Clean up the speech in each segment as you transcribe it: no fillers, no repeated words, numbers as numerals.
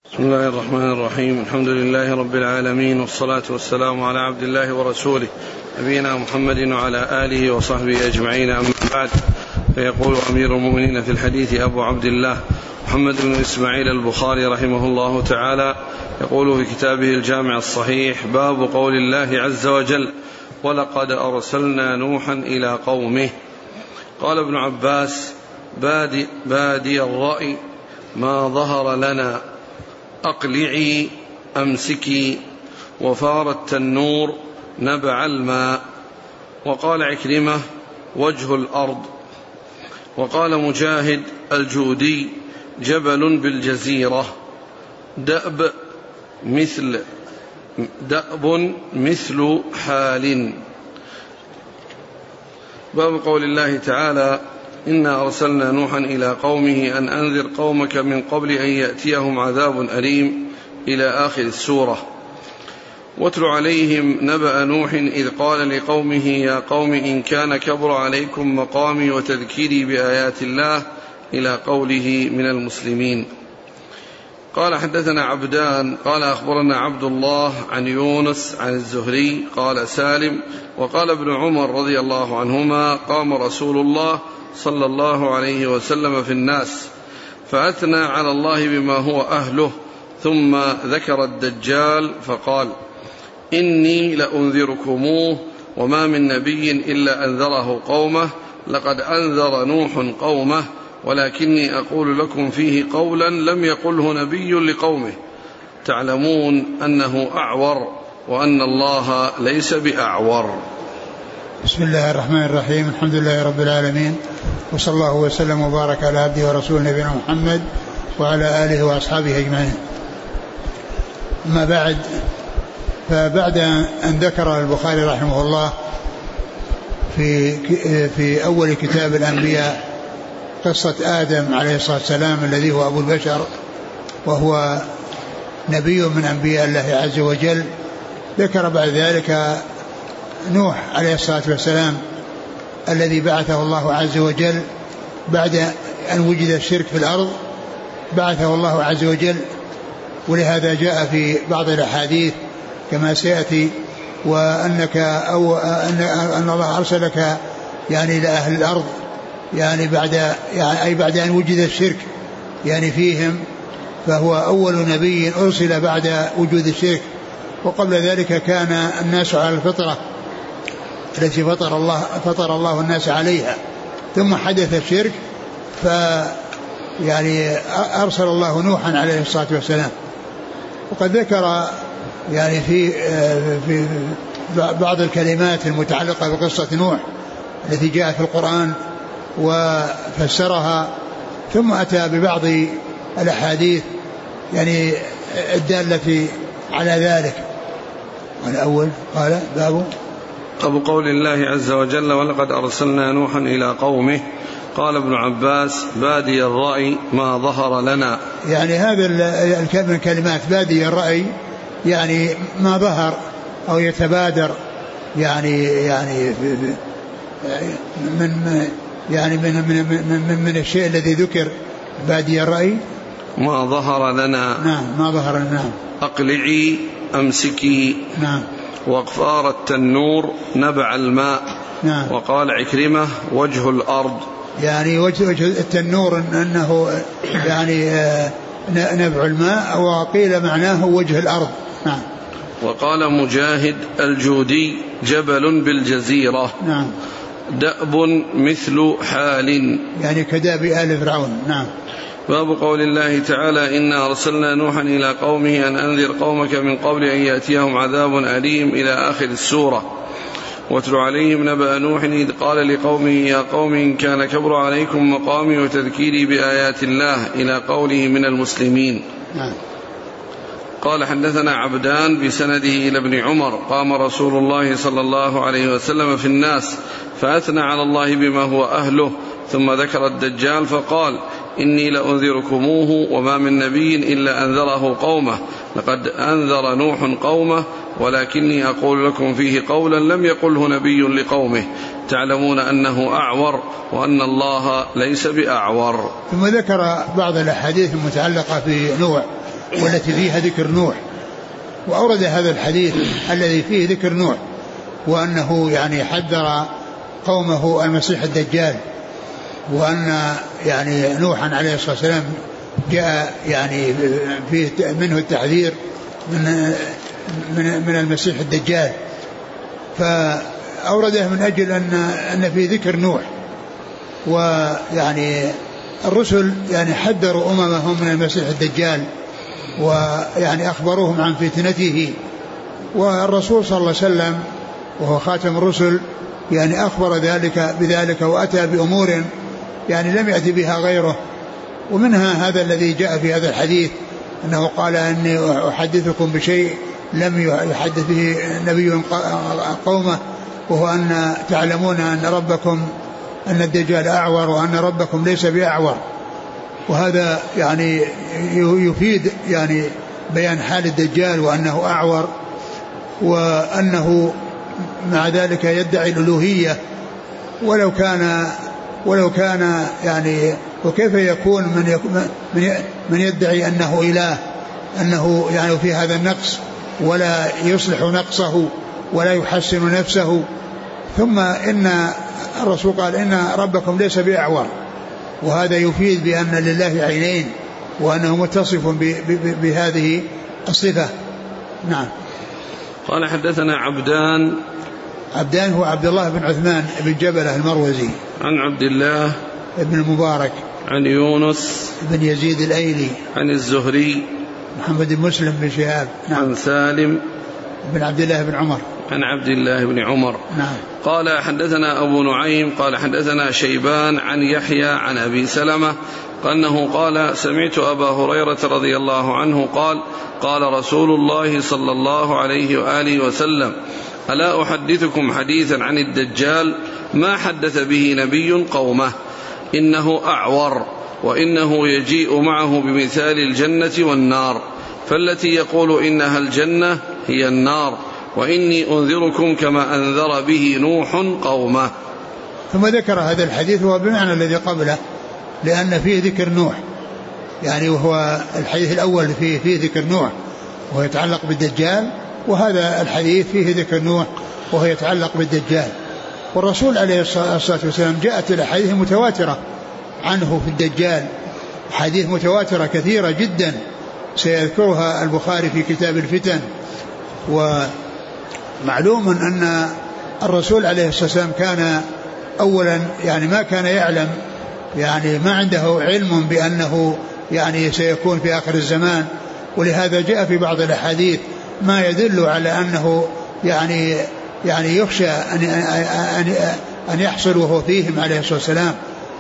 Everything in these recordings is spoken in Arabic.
بسم الله الرحمن الرحيم. الحمد لله رب العالمين، والصلاة والسلام على عبد الله ورسوله نبينا محمد وعلى آله وصحبه أجمعين، أما بعد. فيقول أمير المؤمنين في الحديث أبو عبد الله محمد بن إسماعيل البخاري رحمه الله تعالى، يقول في كتابه الجامع الصحيح: باب قول الله عز وجل: ولقد أرسلنا نوحا إلى قومه. قال ابن عباس: بادي الرأي ما ظهر لنا، أقلعي أمسكي، وفار التنور نبع الماء. وقال عكرمة: وجه الأرض. وقال مجاهد الجودي: جبل بالجزيرة، دأب مثل حال. باب قول الله تعالى: إنا أرسلنا نوحا إلى قومه أن أنذر قومك من قبل أن يأتيهم عذاب أليم، إلى آخر السورة. واتل عليهم نبأ نوح إذ قال لقومه: يا قوم إن كان كبر عليكم مقامي وتذكيري بآيات الله، إلى قوله من المسلمين. قال: حدثنا عبدان قال أخبرنا عبد الله عن يونس عن الزهري قال سالم: وقال ابن عمر رضي الله عنهما: قام رسول الله صلى الله عليه وسلم في الناس فأثنى على الله بما هو أهله، ثم ذكر الدجال فقال: إني لأنذركموه، وما من نبي إلا أنذره قومه، لقد أنذر نوح قومه، ولكني أقول لكم فيه قولا لم يقله نبي لقومه، تعلمون أنه أعور وأن الله ليس بأعور. بسم الله الرحمن الرحيم. الحمد لله رب العالمين، وصلى الله وسلم وبارك على عبده ورسوله نبينا محمد وعلى آله وأصحابه أجمعين. أما بعد، فبعد أن ذكر البخاري رحمه الله في أول كتاب الأنبياء قصة آدم عليه الصلاة والسلام الذي هو أبو البشر وهو نبي من أنبياء الله عز وجل، ذكر بعد ذلك نوح عليه الصلاة والسلام الذي بعثه الله عز وجل بعد أن وجد الشرك في الأرض، بعثه الله عز وجل. ولهذا جاء في بعض الأحاديث كما سيأتي: وأنك أو أن الله أرسلك يعني لأهل الأرض، يعني بعد أن وجد الشرك يعني فيهم، فهو أول نبي أرسل بعد وجود الشرك. وقبل ذلك كان الناس على الفطرة التي فطر الله الناس عليها، ثم حدث الشرك يعني أرسل الله نوحا عليه الصلاة والسلام. وقد ذكر يعني في بعض الكلمات المتعلقة بقصة نوح التي جاءت في القرآن وفسرها، ثم أتى ببعض الأحاديث يعني الدالة على ذلك. والأول قال: باب قول الله عز وجل: ولقد أرسلنا نوحا إلى قومه. قال ابن عباس: بادي الرأي ما ظهر لنا. يعني هذا من كلمات بادي الرأي يعني ما ظهر أو يتبادر من الشيء الذي ذكر. بادي الرأي ما ظهر لنا. نعم، ما ظهر لنا. أقلعي أمسكي. نعم. وفار التنور نبع الماء. نعم. وقال عكرمة: وجه الأرض. يعني وجه التنور أنه يعني نبع الماء، وقيل معناه وجه الأرض. نعم. وقال مجاهد الجودي: جبل بالجزيرة. نعم. دأب مثل حال، يعني كداب آل فرعون. نعم. باب قول الله تعالى: إنا أرسلنا نوحا إلى قومه أن أنذر قومك من قبل أن يأتيهم عذاب أليم، إلى آخر السورة. واتل عليهم نبأ نوح إذ قال لقومه: يا قوم إن كان كبر عليكم مقامي وتذكيري بآيات الله، إلى قوله من المسلمين. قال: حدثنا عبدان بسنده إلى ابن عمر: قام رسول الله صلى الله عليه وسلم في الناس فأثنى على الله بما هو أهله، ثم ذكر الدجال فقال: إني لأنذركموه، وما من نبي إلا أنذره قومه، لقد أنذر نوح قومه، ولكني أقول لكم فيه قولا لم يقله نبي لقومه، تعلمون أنه أعور وأن الله ليس بأعور. ثم ذكر بعض الأحاديث المتعلقة في نوح والتي فيها ذكر نوح. وأورد هذا الحديث الذي فيه ذكر نوح، وأنه يعني حذر قومه المسيح الدجال، وأن يعني نوحا عليه الصلاة والسلام جاء يعني فيه منه التحذير من المسيح الدجال، فأورده من أجل أن في ذكر نوح. ويعني الرسل يعني حذروا أممهم من المسيح الدجال، ويعني أخبروهم عن فتنته، والرسول صلى الله عليه وسلم وهو خاتم الرسل يعني أخبر بذلك وأتى بأمور يعني لم يأتي بها غيره. ومنها هذا الذي جاء في هذا الحديث أنه قال أني أحدثكم بشيء لم يحدث به نبي قومه، وهو أن تعلمون أن ربكم أن الدجال أعور وأن ربكم ليس بأعور. وهذا يعني يفيد يعني بيان حال الدجال وأنه أعور، وأنه مع ذلك يدعي الألوهية ولو كان يعني، وكيف يكون من يدعي أنه إله، أنه يعني في هذا النقص ولا يصلح نقصه ولا يحسن نفسه. ثم إن الرسول قال إن ربكم ليس بأعور، وهذا يفيد بأن لله عينين وأنه متصف بهذه الصفة. نعم. قال حدثنا عبدان هو عبد الله بن عثمان بن جبلة المروزي، عن عبد الله بن المبارك، عن يونس بن يزيد الأيلي، عن الزهري محمد بن مسلم بن شهاب، نعم. عن سالم بن عبد الله بن عمر، عن عبد الله بن عمر، نعم. قال حدثنا أبو نعيم قال حدثنا شيبان عن يحيى عن أبي سلمة أنه قال سمعت أبا هريرة رضي الله عنه قال قال رسول الله صلى الله عليه وآله وسلم ألا أحدثكم حديثا عن الدجال ما حدث به نبي قومه إنه أعور وإنه يجيء معه بمثال الجنة والنار، فالتي يقول إنها الجنة هي النار، وإني أنذركم كما أنذر به نوح قومه. ثم ذكر هذا الحديث هو بمعنى الذي قبله، لأن فيه ذكر نوح يعني، وهو الحديث الأول فيه ذكر نوح وهو يتعلق بالدجال، وهذا الحديث فيه ذكر نوح وهو يتعلق بالدجال. والرسول عليه الصلاة والسلام جاءت الأحاديث متواترة عنه في الدجال، حديث متواترة كثيرة جدا سيذكرها البخاري في كتاب الفتن. ومعلوم أن الرسول عليه الصلاة والسلام كان أولا يعني ما كان يعلم، يعني ما عنده علم بأنه يعني سيكون في آخر الزمان، ولهذا جاء في بعض الأحاديث ما يدل على أنه يعني يخشى أن يحصل وهو فيهم عليه الصلاة والسلام.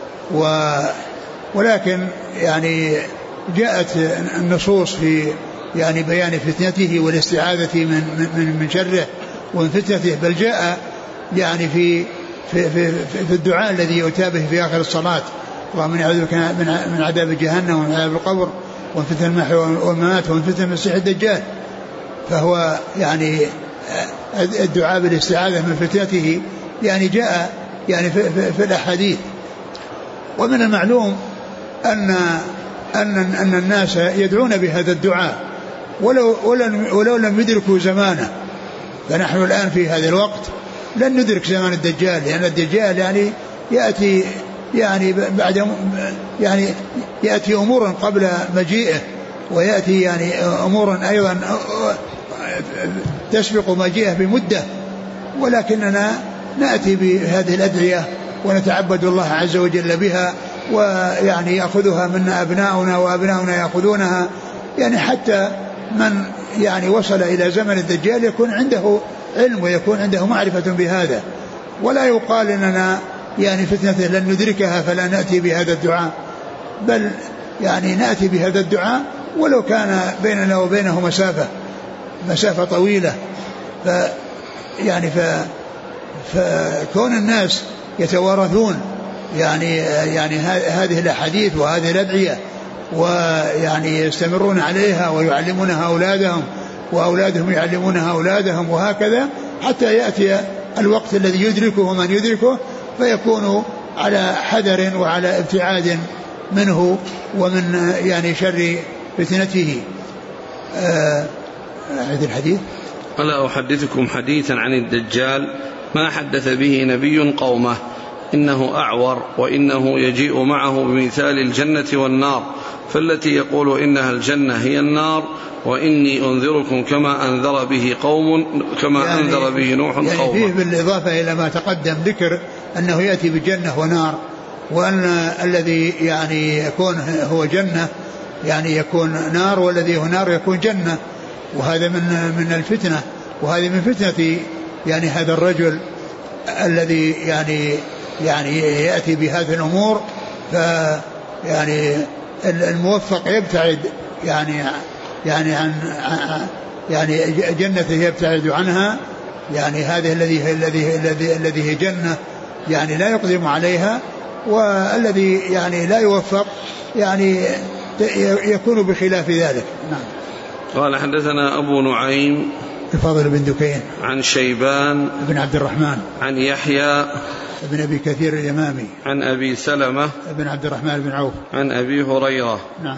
ولكن يعني جاءت النصوص في يعني بيان فتنته والاستعاذة من شره ومن فتنته، بل جاء يعني في الدعاء الذي يؤتى به في آخر الصلاة: اللهم أعوذ بك من عذاب جهنم ومن عذاب القبر ومن فتن المحيا والممات ومن فتن المسيح الدجال. فهو يعني الدعاء بالاستعاذة من فتنته يعني جاء يعني في الأحاديث. ومن المعلوم أن الناس يدعون بهذا الدعاء ولو لم يدركوا زمانه. فنحن الآن في هذا الوقت لن ندرك زمان الدجال، لأن الدجال يعني يأتي يعني بعد يعني يأتي أمور قبل مجيئه، ويأتي يعني أمور أيضا تسبق مجيئه بمدة، ولكننا نأتي بهذه الأدعية ونتعبد الله عز وجل بها، ويعني يأخذها منا أبناؤنا وأبناؤنا يأخذونها، يعني حتى من يعني وصل إلى زمن الدجال يكون عنده علم ويكون عنده معرفة بهذا، ولا يقال إننا يعني فتنة لن ندركها فلا نأتي بهذا الدعاء، بل يعني نأتي بهذا الدعاء ولو كان بيننا وبينه مسافة طويلة. فكون الناس يتوارثون يعني هذه الأحاديث وهذه الأدعية ويعني يستمرون عليها ويعلمونها أولادهم وأولادهم يعلمونها أولادهم، وهكذا حتى يأتي الوقت الذي يدركه من يدركه، فيكون على حذر وعلى ابتعاد منه ومن يعني شر فتنته. أعد الحديث. ألا أحدثكم حديثا عن الدجال ما حدث به نبي قومه إنه أعور وإنه يجيء معه بمثال الجنة والنار فالتي يقول إنها الجنة هي النار وإني أنذركم كما أنذر به نوح قومه. يعني فيه بالإضافة إلى ما تقدم ذكر أنه يأتي بجنة ونار وأن الذي يعني يكون هو جنة يعني يكون نار والذي هو نار يكون جنة وهذا من الفتنة وهذه من فتنة يعني هذا الرجل الذي يعني يأتي بهذه الأمور يعني الموفق يبتعد يعني عن يعني جنته يبتعد عنها يعني هذه الذي هي جنة يعني لا يقدم عليها والذي يعني لا يوفق يعني يكون بخلاف ذلك. نعم. قال حدثنا أبو نعيم الفضل بن دكين عن شيبان بن عبد الرحمن عن يحيى بن أبي كثير اليمامي عن أبي سلمة بن عبد الرحمن بن عوف عن أبي هريرة. نعم.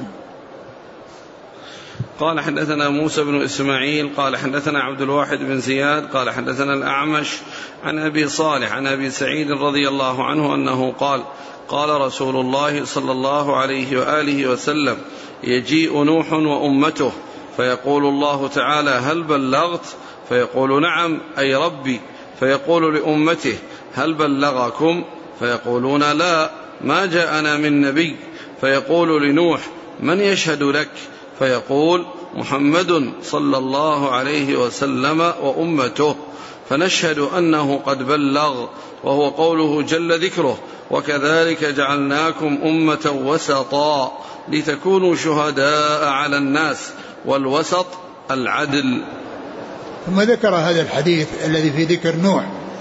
قال حدثنا موسى بن إسماعيل قال حدثنا عبد الواحد بن زياد قال حدثنا الأعمش عن أبي صالح عن أبي سعيد رضي الله عنه أنه قال قال رسول الله صلى الله عليه وآله وسلم يجيء نوح وأمته فيقول الله تعالى هل بلغت فيقول نعم أي ربي فيقول لأمته هل بلغكم فيقولون لا ما جاءنا من نبي فيقول لنوح من يشهد لك فيقول محمد صلى الله عليه وسلم وأمته فنشهد أنه قد بلغ وهو قوله جل ذكره وكذلك جعلناكم أمة وسطا لتكونوا شهداء على الناس والوسط العدل. ثم ذكر هذا الحديث الذي في ذكر نوح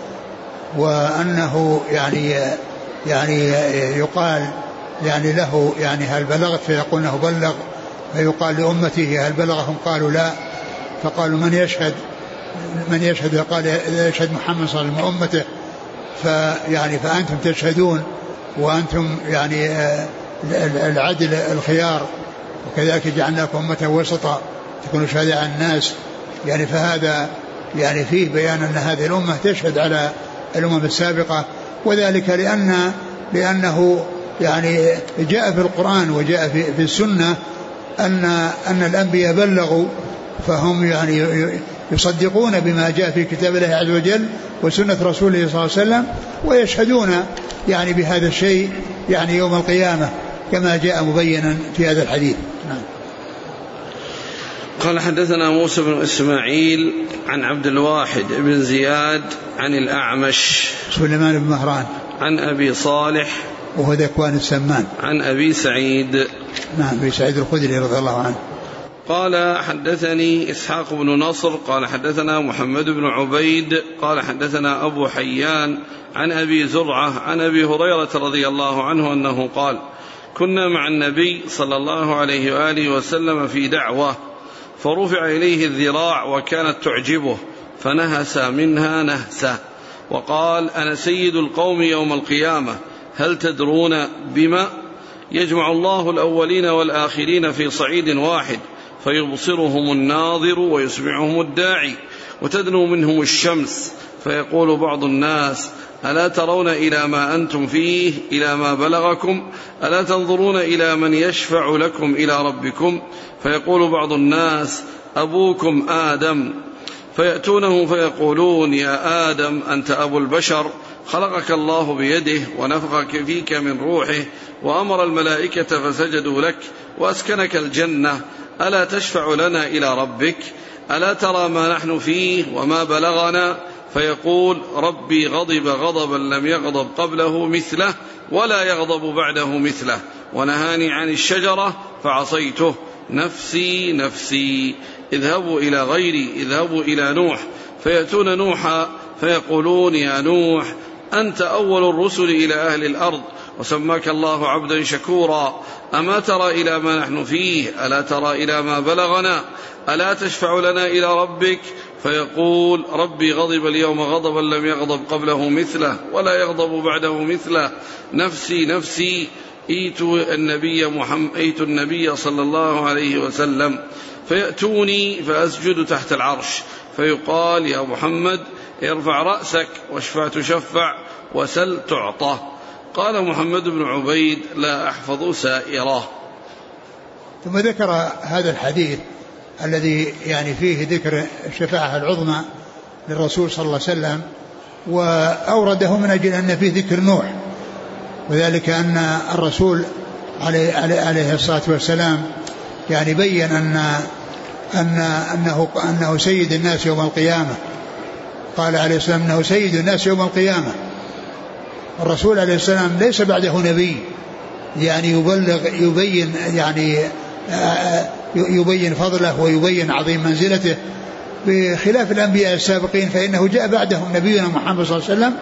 وأنه يعني يقال يعني له يعني هل بلغت فيقول انه بلغ فيقال لأمته هل بلغهم قالوا لا فقالوا من يشهد قال يشهد محمد صلى الله عليه وسلم وأمته فأنتم تشهدون وأنتم يعني العدل الخيار وكذلك جعلناكم أمة وسطا تكونوا شهداء على الناس يعني فهذا يعني فيه بيان أن هذه الأمة تشهد على الأمم السابقة وذلك لأنه يعني جاء في القرآن وجاء في السنة أن الأنبياء بلغوا فهم يعني يصدقون بما جاء في كتاب الله عز وجل وسنة رسوله صلى الله عليه وسلم ويشهدون يعني بهذا الشيء يعني يوم القيامة كما جاء مبينا في هذا الحديث. نعم. قال حدثنا موسى بن إسماعيل عن عبد الواحد بن زياد عن الأعمش سليمان بن مهران عن أبي صالح وهو ذكوان السمان عن أبي سعيد نعم أبي سعيد الخدري رضي الله عنه قال حدثني إسحاق بن نصر قال حدثنا محمد بن عبيد قال حدثنا أبو حيان عن أبي زرعة عن أبي هريرة رضي الله عنه أنه قال كنا مع النبي صلى الله عليه وآله وسلم في دعوة فرفع إليه الذراع وكانت تعجبه فنهس منها نهسة وقال أنا سيد القوم يوم القيامة هل تدرون بما يجمع الله الأولين والآخرين في صعيد واحد فيبصرهم الناظر ويسمعهم الداعي وتدنو منهم الشمس فيقول بعض الناس ألا ترون إلى ما أنتم فيه إلى ما بلغكم ألا تنظرون إلى من يشفع لكم إلى ربكم فيقول بعض الناس أبوكم آدم فيأتونه فيقولون يا آدم أنت أبو البشر خلقك الله بيده ونفخك فيك من روحه وأمر الملائكة فسجدوا لك وأسكنك الجنة ألا تشفع لنا إلى ربك ألا ترى ما نحن فيه وما بلغنا فيقول ربي غضب غضبا لم يغضب قبله مثله ولا يغضب بعده مثله ونهاني عن الشجرة فعصيته نفسي نفسي اذهبوا إلى غيري اذهبوا إلى نوح فيأتون نوحا فيقولون يا نوح أنت أول الرسل إلى أهل الأرض وسماك الله عبدا شكورا أما ترى إلى ما نحن فيه ألا ترى إلى ما بلغنا ألا تشفع لنا إلى ربك فيقول ربي غضب اليوم غضبا لم يغضب قبله مثله ولا يغضب بعده مثله نفسي نفسي أيت النبي صلى الله عليه وسلم فيأتوني فأسجد تحت العرش فيقال يا محمد ارفع رأسك واشفع تشفع وسل تعطى. قال محمد بن عبيد لا أحفظ سائرة. ثم ذكر هذا الحديث الذي يعني فيه ذكر الشفاعة العظمى للرسول صلى الله عليه وسلم، وأورده من أجل أن فيه ذكر نوح، وذلك أن الرسول عليه الصلاة والسلام يعني بين أنه سيد الناس يوم القيامة. قال عليه السلام أنه سيد الناس يوم القيامة. الرسول عليه السلام ليس بعده نبي يعني يبين فضله ويبين عظيم منزلته بخلاف الأنبياء السابقين، فإنه جاء بعدهم نبينا محمد صلى الله عليه وسلم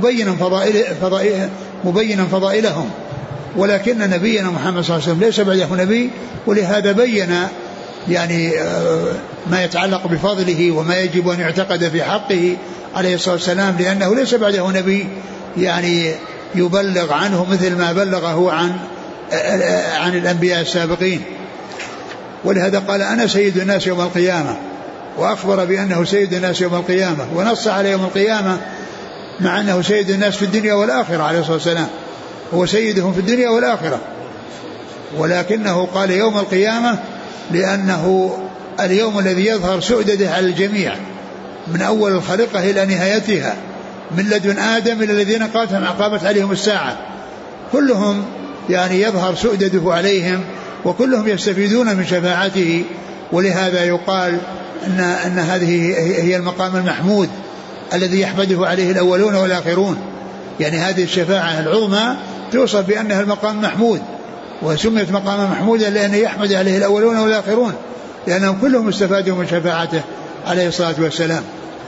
مبينا فضائلهم، ولكن نبينا محمد صلى الله عليه وسلم ليس بعده نبي، ولهذا بين يعني ما يتعلق بفضله وما يجب أن يعتقد في حقه عليه الصلاة والسلام، لأنه ليس بعده نبي يعني يبلغ عنه مثل ما بلغه عن الأنبياء السابقين. ولهذا قال أنا سيد الناس يوم القيامة، وأخبر بأنه سيد الناس يوم القيامة، ونص على يوم القيامة مع أنه سيد الناس في الدنيا والآخرة عليه الصلاة والسلام، هو سيدهم في الدنيا والآخرة، ولكنه قال يوم القيامة لأنه اليوم الذي يظهر سؤدده على الجميع من أول الخليقة إلى نهايتها، من لدن آدم إلى الذين قامت عليهم الساعة، كلهم يعني يظهر سؤدده عليهم وكلهم يستفيدون من شفاعته. ولهذا يقال أن هذه هي المقام المحمود الذي يحمده عليه الأولون والآخرون، يعني هذه الشفاعة العظمى توصف بأنها المقام المحمود، وسميت مقاما محمودا لأنه يحمد عليه الأولون والآخرون، لأنهم كلهم استفادوا من شفاعته عليه الصلاة والسلام.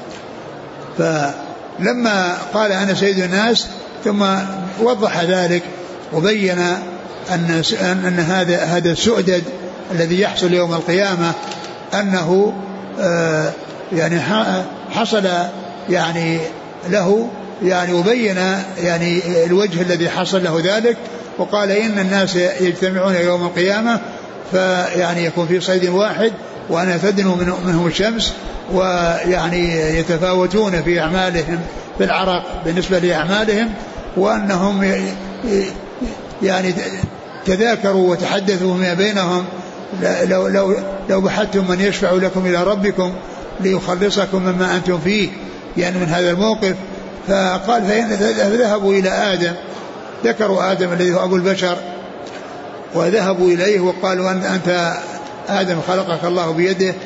فلما قال أنا سيد الناس ثم وضح ذلك وبين أن هذا السؤدد الذي يحصل يوم القيامة أنه يعني حصل يعني له يعني وبين يعني الوجه الذي حصل له ذلك، وقال إن الناس يجتمعون يوم القيامة فيعني يكون في صيد واحد وأنا تدنو منهم الشمس، ويعني يتفاوتون في أعمالهم في العرق بالنسبة لأعمالهم، وأنهم يعني تذاكروا وتحدثوا ما بينهم لو بحثتم من يشفع لكم إلى ربكم ليخلصكم مما أنتم فيه يعني من هذا الموقف. فقال فذهبوا إلى آدم، ذكروا آدم الذي هو أبو البشر، وذهبوا إليه وقالوا أنت آدم خلقك الله بيده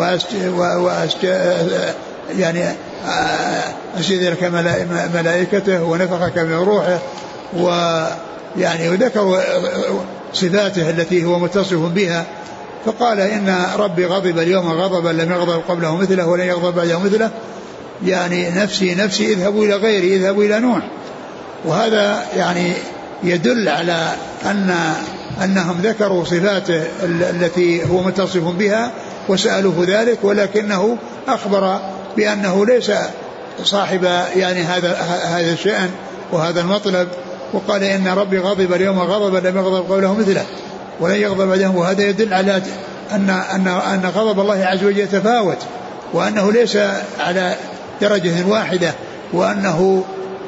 يعني أسجد لك ملائكته ونفخك من روحه، ويعني وذكروا صفاته التي هو متصف بها. فقال إن ربي غضب اليوم غضبا لم يغضب قبله مثله ولن يغضب بعده مثله، يعني نفسي نفسي اذهبوا إلى غيري، اذهبوا إلى نوح. وهذا يعني يدل على أنهم ذكروا صفاته التي هو متصف بها وسألوه ذلك، ولكنه أخبر بأنه ليس صاحب يعني هذا الشأن وهذا المطلب، وقال إن ربي غضب اليوم غضبا لم يغضب قبله مثله ولن يغضب بعده. وهذا يدل على أن غضب الله عز وجل يتفاوت، وأنه ليس على درجة واحدة، وأنه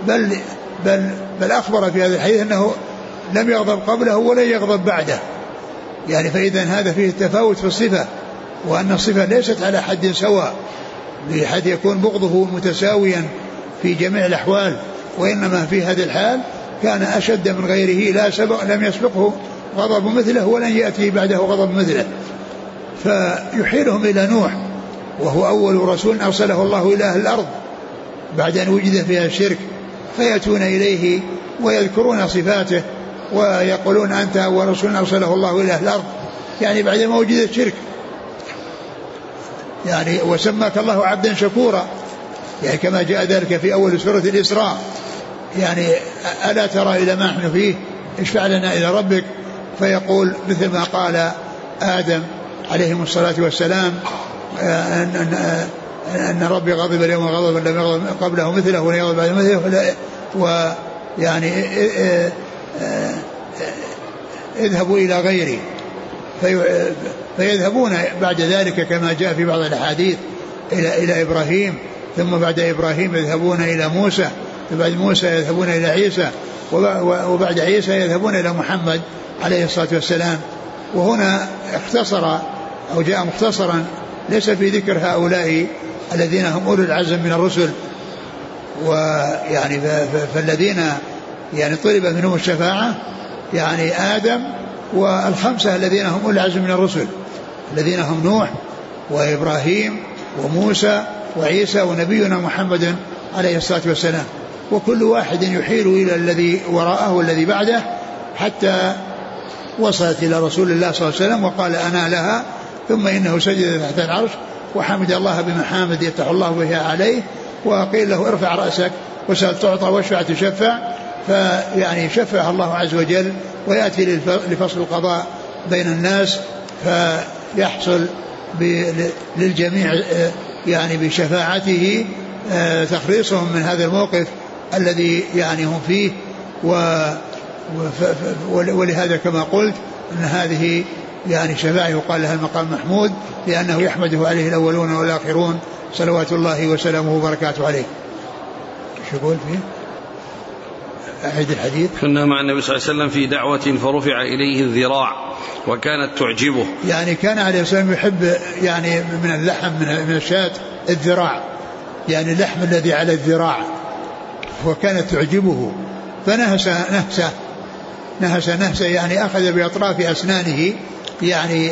بل أخبر في هذا الحديث أنه لم يغضب قبله ولن يغضب بعده، يعني فإذا هذا فيه التفاوت في الصفة، وأن الصفة ليست على حد سواء بحيث يكون بغضه متساويا في جميع الأحوال، وإنما في هذه الحال كان أشد من غيره لم يسبقه غضب مثله ولن يأتي بعده غضب مثله. فيحيلهم إلى نوح وهو أول رسول أرسله الله إلى أهل الأرض بعد أن وجد فيها الشرك، فيأتون إليه ويذكرون صفاته ويقولون أنت أول رسول أرسله الله إلى أهل الأرض، يعني بعد ما وجد الشرك، يعني وسماك الله عبدا شكورا، يعني كما جاء ذلك في أول سورة الإسراء، يعني ألا ترى إلى ما نحن فيه اشفع لنا إلى ربك، فيقول مثل ما قال آدم عليهم الصلاة والسلام أن ربي غضب اليوم غضبا لم يغضب قبله مثله ولن يغضب بعده مثله، ويعني اذهبوا إلى غيري، فيذهبون بعد ذلك كما جاء في بعض الأحاديث إلى إبراهيم، ثم بعد إبراهيم يذهبون إلى موسى، بعد موسى يذهبون إلى عيسى، وبعد عيسى يذهبون إلى محمد عليه الصلاة والسلام. وهنا اختصر أو جاء مختصرا ليس في ذكر هؤلاء الذين هم أولو العزم من الرسل، ويعني فالذين يعني طلب منهم الشفاعة يعني آدم والخمسة الذين هم أولو العزم من الرسل، الذين هم نوح وإبراهيم وموسى وعيسى ونبينا محمد عليه الصلاة والسلام. وكل واحد يحيل إلى الذي وراءه والذي بعده حتى وصلت إلى رسول الله صلى الله عليه وسلم وقال أنا لها، ثم إنه سجد تحت العرش وحمد الله بمحامد يفتح الله بها عليه، وقيل له ارفع رأسك وسأل تعطى واشفع تشفع، فيعني شفع الله عز وجل ويأتي لفصل القضاء بين الناس، فيحصل للجميع يعني بشفاعته تخليصهم من هذا الموقف الذي يعني هم فيه. ولهذا كما قلت أن هذه يعني شفاعة يقال لها المقام محمود، لأنه يحمده عليه الأولون والآخرون صلوات الله وسلامه وبركاته عليه. شو يقول فيه؟ أعيد الحديث. كنا مع النبي صلى الله عليه وسلم في دعوة فرفع إليه الذراع وكانت تعجبه، يعني كان عليه السلام يحب يعني من اللحم من الشاة الذراع، يعني اللحم الذي على الذراع، وكانت تعجبه فنهس نهسة يعني أخذ بأطراف أسنانه يعني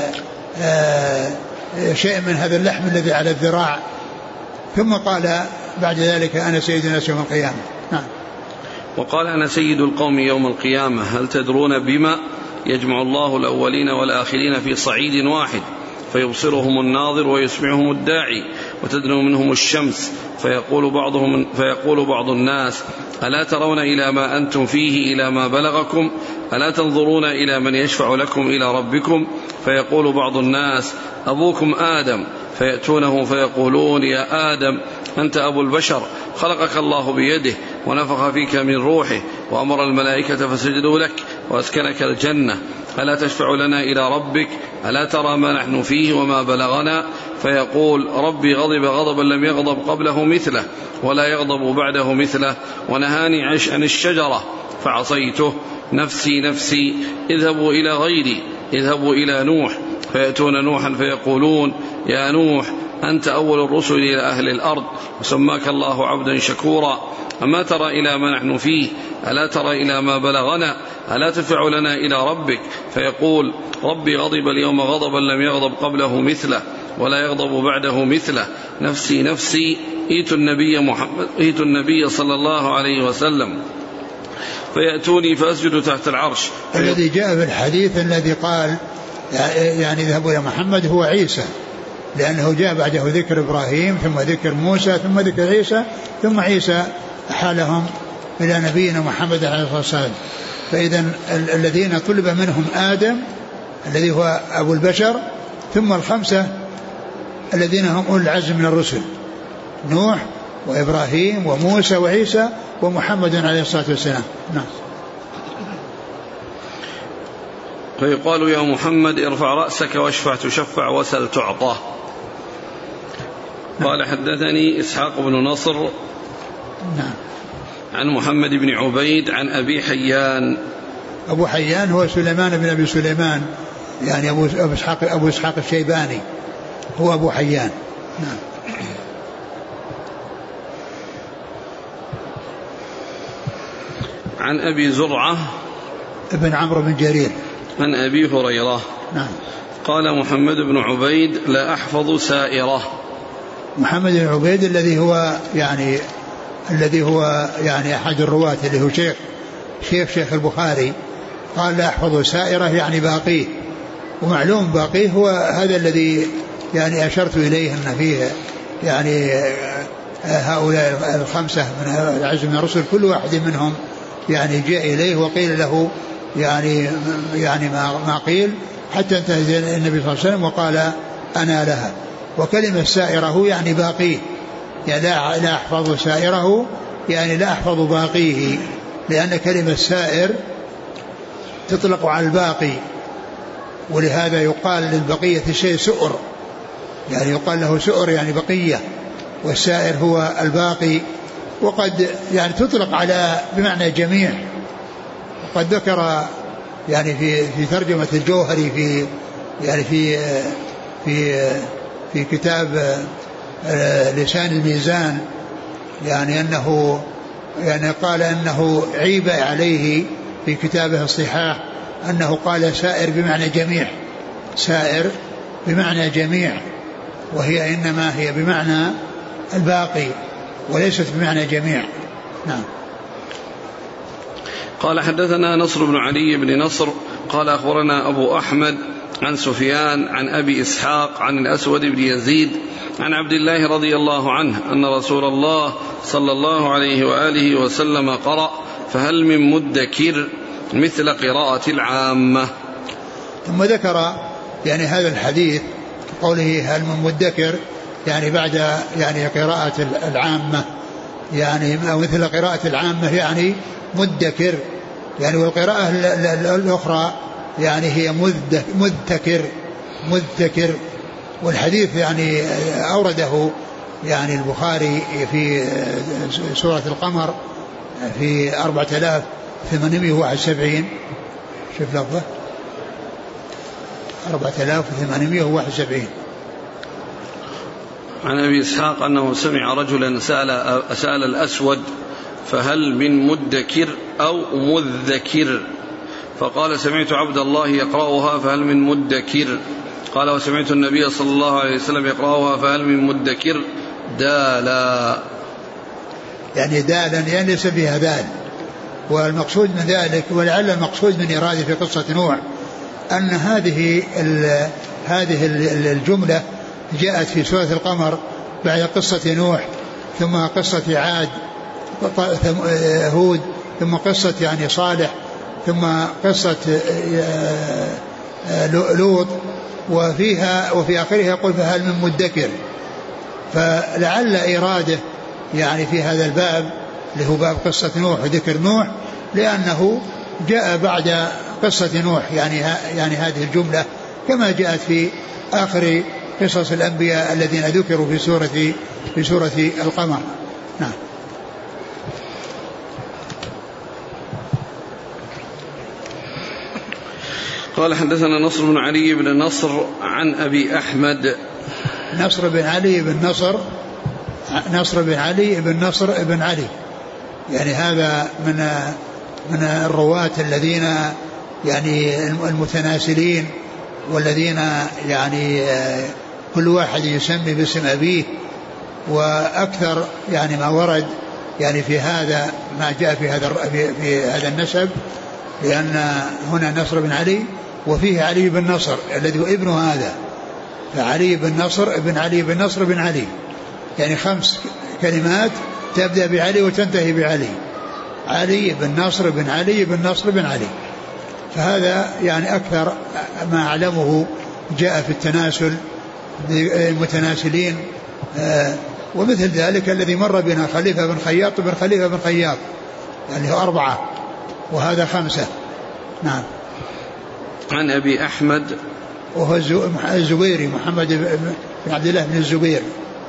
شيء من هذا اللحم الذي على الذراع، ثم قال بعد ذلك أنا سيد الناس يوم القيامة. نعم. وقال أنا سيد القوم يوم القيامة، هل تدرون بما يجمع الله الأولين والآخرين في صعيد واحد فيبصرهم الناظر ويسمعهم الداعي وتدنو منهم الشمس، فيقول بعض الناس ألا ترون إلى ما أنتم فيه إلى ما بلغكم، ألا تنظرون إلى من يشفع لكم إلى ربكم، فيقول بعض الناس أبوكم آدم، فيأتونه فيقولون يا آدم أنت أبو البشر، خلقك الله بيده ونفخ فيك من روحه وأمر الملائكة فسجدوا لك وأسكنك الجنة، ألا تشفع لنا إلى ربك، ألا ترى ما نحن فيه وما بلغنا، فيقول ربي غضب غضبا لم يغضب قبله مثله ولا يغضب بعده مثله، ونهاني عن الشجرة فعصيته، نفسي نفسي، اذهبوا إلى غيري، اذهبوا إلى نوح، فيأتون نوحا فيقولون يا نوح أنت أول الرسل إلى أهل الأرض وسماك الله عبدا شكورا، أما ترى إلى ما نحن فيه، ألا ترى إلى ما بلغنا، ألا تدفع لنا إلى ربك، فيقول ربي غضب اليوم غضبا لم يغضب قبله مثله ولا يغضب بعده مثله، نفسي نفسي، ائت النبي صلى الله عليه وسلم فيأتوني فأسجد تحت العرش. الذي جاء في الحديث الذي قال يعني اذهبوا إلى محمد هو عيسى، لأنه جاء بعده ذكر إبراهيم ثم ذكر موسى ثم ذكر عيسى، ثم عيسى حالهم إلى نبينا محمد عليه الصلاة والسلام. فإذا الذين طلب منهم آدم الذي هو أبو البشر، ثم الخمسة الذين هم أولو العزم من الرسل، نوح وإبراهيم وموسى وعيسى ومحمد عليه الصلاة والسلام. نعم. فيقال يا محمد ارفع رأسك واشفع تشفع وسل تعطى. قال حدثني إسحاق بن نصر نعم عن محمد بن عبيد عن أبي حيان. أبو حيان هو سليمان بن أبي سليمان، يعني أبو إسحاق الشيباني هو أبو حيان. نعم. عن أبي زرعة ابن عمرو بن جرير عن أبي هريرة. نعم. قال محمد بن عبيد لا أحفظ سائرة. محمد بن عبيد الذي هو يعني أحد الرواة، اللي هو شيخ البخاري، قال لا أحفظ سائرة يعني باقيه، ومعلوم باقيه هو هذا الذي يعني أشرت إليه أن فيه يعني هؤلاء الخمسة من العزم من الرسل كل واحد منهم يعني جاء إليه وقيل له يعني ما قيل حتى انتهى النبي صلى الله عليه وسلم وقال أنا لها. وكلمة سائره يعني باقيه، يعني لا أحفظ سائره يعني لا أحفظ باقيه، لأن كلمة سائر تطلق على الباقي، ولهذا يقال للبقية الشيء سؤر، يعني يقال له سؤر يعني بقية، والسائر هو الباقي. وقد يعني تطلق على بمعنى جميع. وقد ذكر يعني في ترجمة الجوهري في يعني في كتاب لسان الميزان، يعني أنه يعني قال أنه عيب عليه في كتابه الصحاح أنه قال سائر بمعنى جميع، سائر بمعنى جميع، وهي إنما هي بمعنى الباقي وليست بمعنى جميع. نعم. قال حدثنا نصر بن علي بن نصر قال أخبرنا أبو أحمد عن سفيان عن أبي إسحاق عن الأسود بن يزيد عن عبد الله رضي الله عنه أن رسول الله صلى الله عليه وآله وسلم قرأ فهل من مدكر مثل قراءة العامة. ثم ذكر يعني هذا الحديث قوله هل من مدكر يعني بعد يعني قراءة العامة، يعني مثل قراءة العامة يعني مدكر، يعني والقراءة الأخرى يعني هي مذكر. والحديث يعني أورده يعني البخاري في سورة القمر في 4871. شوف لفظه 4871. عن أبي إسحاق أنه سمع رجلا سأل الأسود فهل من مدكر أو مذكر، فقال سمعت عبد الله يقرأها فهل من مدكر، قال وسمعت النبي صلى الله عليه وسلم يقرأها فهل من مدكر دالا، يعني دالا يعني ليس فيها دال. والمقصود من ذلك ولعل المقصود من إرادة في قصة نوح أن هذه الجملة جاءت في سورة القمر بعد قصة نوح، ثم قصة عاد هود، ثم قصة يعني صالح، ثم قصة لوط، وفي آخرها يقول فهل من مدكر. فلعل إراده يعني في هذا الباب اللي هو باب قصة نوح وذكر نوح لأنه جاء بعد قصة نوح يعني هذه الجملة كما جاءت في آخر قصص الأنبياء الذين ذكروا في سورة القمر. نعم. قال حدثنا نصر بن علي بن نصر عن أبي أحمد. نصر بن علي بن نصر بن علي، يعني هذا من الرواة الذين يعني المتناسلين، والذين يعني كل واحد يسمي باسم أبيه، وأكثر يعني ما ورد يعني في هذا ما جاء في هذا النسب، لأن هنا نصر بن علي وفيه علي بن نصر الذي هو ابن هذا، فعلي بن نصر ابن علي بن نصر بن علي، يعني 5 كلمات تبدأ بعلي وتنتهي بعلي، علي بن نصر بن علي بن نصر بن علي. فهذا يعني أكثر ما أعلمه جاء في التناسل المتناسلين. ومثل ذلك الذي مر بنا خليفة بن خياط بن خليفة بن خياط، يعني هو 4 وهذا 5. نعم. عن أبي أحمد وهو الزبيري محمد بن عبد الله بن الزبير.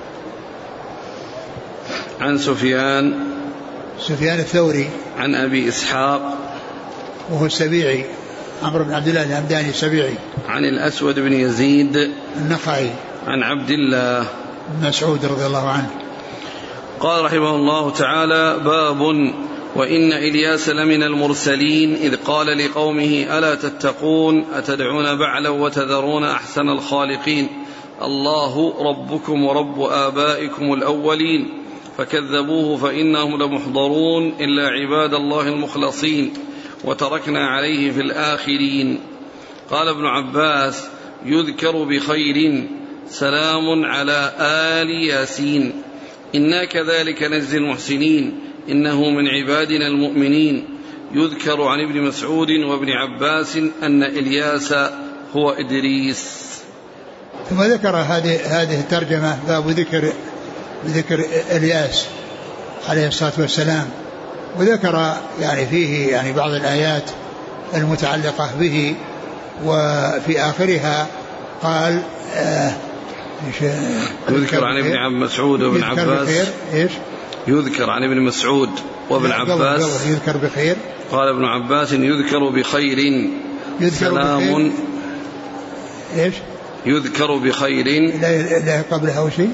عن سفيان الثوري. عن أبي إسحاق وهو السبيعي عمرو بن عبد الله الهمداني السبيعي. عن الأسود بن يزيد النخعي. عن عبد الله بن مسعود رضي الله عنه. قال رحمه الله تعالى: باب وإن إلياس لمن المرسلين إذ قال لقومه ألا تتقون أتدعون بعلا وتذرون أحسن الخالقين الله ربكم ورب آبائكم الأولين فكذبوه فإنهم لمحضرون إلا عباد الله المخلصين وتركنا عليه في الآخرين. قال ابن عباس: يذكر بخير سلام على آل ياسين إنا كذلك نجزي المحسنين إنه من عبادنا المؤمنين. يذكر عن ابن مسعود وابن عباس أن إلياس هو إدريس. ثم ذكر هذه الترجمة باب ذكر إلياس عليه الصلاة والسلام، وذكر يعني فيه يعني بعض الآيات المتعلقة به. وفي آخرها قال يذكر عن ابن عبد مسعود وابن عباس. يذكر عن ابن مسعود وابن عباس يذكر بخير. قال ابن عباس يذكر بخير. سلام. إيش يذكر بخير. لا قبلها شيء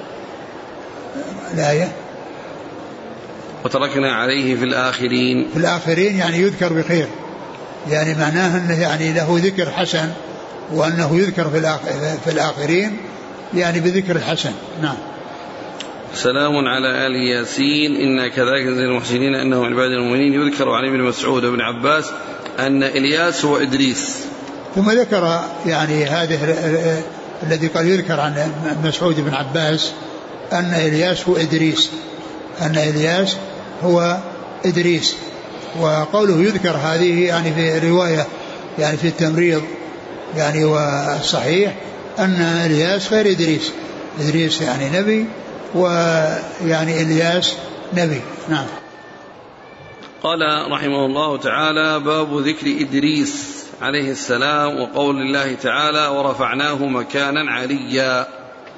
الآية وتركنا عليه في الآخرين. في الآخرين يعني يذكر بخير، يعني معناه أنه يعني له ذكر حسن، وأنه يذكر في الآخرين يعني بذكر الحسن. نعم. سلام على آل ياسين إنا كذلك نجزي المحسنين إنه عباد المؤمنين. يذكر عن ابن مسعود وابن عباس أن إلياس هو إدريس. ثم ذكر يعني هذه الذي قال يذكر عن مسعود بن عباس أن إلياس هو إدريس، أن إلياس هو إدريس. وقوله يذكر هذه يعني في رواية يعني في التمريض يعني، والصحيح أن إلياس غير إدريس. إدريس يعني نبي، ويعني إلياس نبي. نعم. قال رحمه الله تعالى: باب ذكر إدريس عليه السلام وقول الله تعالى: ورفعناه مكانا عليا.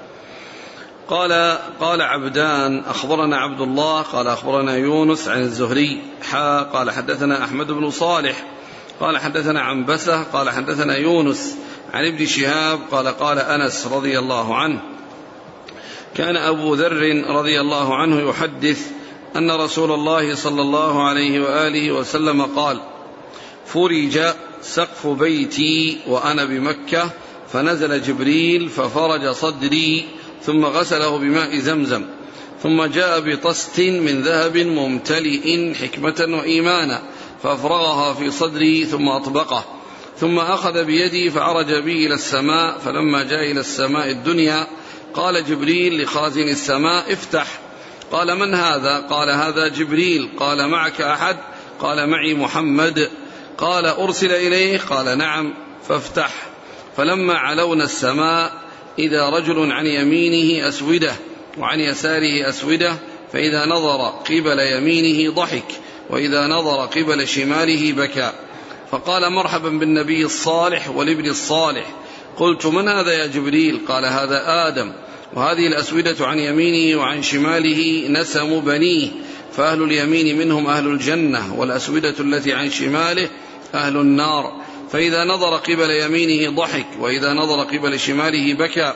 قال عبدان: أخبرنا عبد الله قال أخبرنا يونس عن الزهري قال حدثنا أحمد بن صالح قال حدثنا عنبسة قال حدثنا يونس عن ابن شهاب قال أنس رضي الله عنه: كان أبو ذر رضي الله عنه يحدث أن رسول الله صلى الله عليه وآله وسلم قال: فرج سقف بيتي وأنا بمكة فنزل جبريل ففرج صدري ثم غسله بماء زمزم ثم جاء بطست من ذهب ممتلئ حكمة وإيمانا فأفرغها في صدري ثم أطبقه ثم أخذ بيدي فعرج بي إلى السماء. فلما جاء إلى السماء الدنيا قال جبريل لخازن السماء: افتح. قال: من هذا؟ قال: هذا جبريل. قال: معك أحد؟ قال: معي محمد. قال: أرسل إليه؟ قال: نعم. فافتح. فلما علونا السماء إذا رجل عن يمينه أسودة وعن يساره أسودة، فإذا نظر قبل يمينه ضحك وإذا نظر قبل شماله بكى. فقال: مرحبا بالنبي الصالح والابن الصالح. قلت: من هذا يا جبريل؟ قال: هذا آدم، وهذه الأسودة عن يمينه وعن شماله نسم بنيه، فأهل اليمين منهم أهل الجنة، والأسودة التي عن شماله أهل النار. فإذا نظر قبل يمينه ضحك وإذا نظر قبل شماله بكى.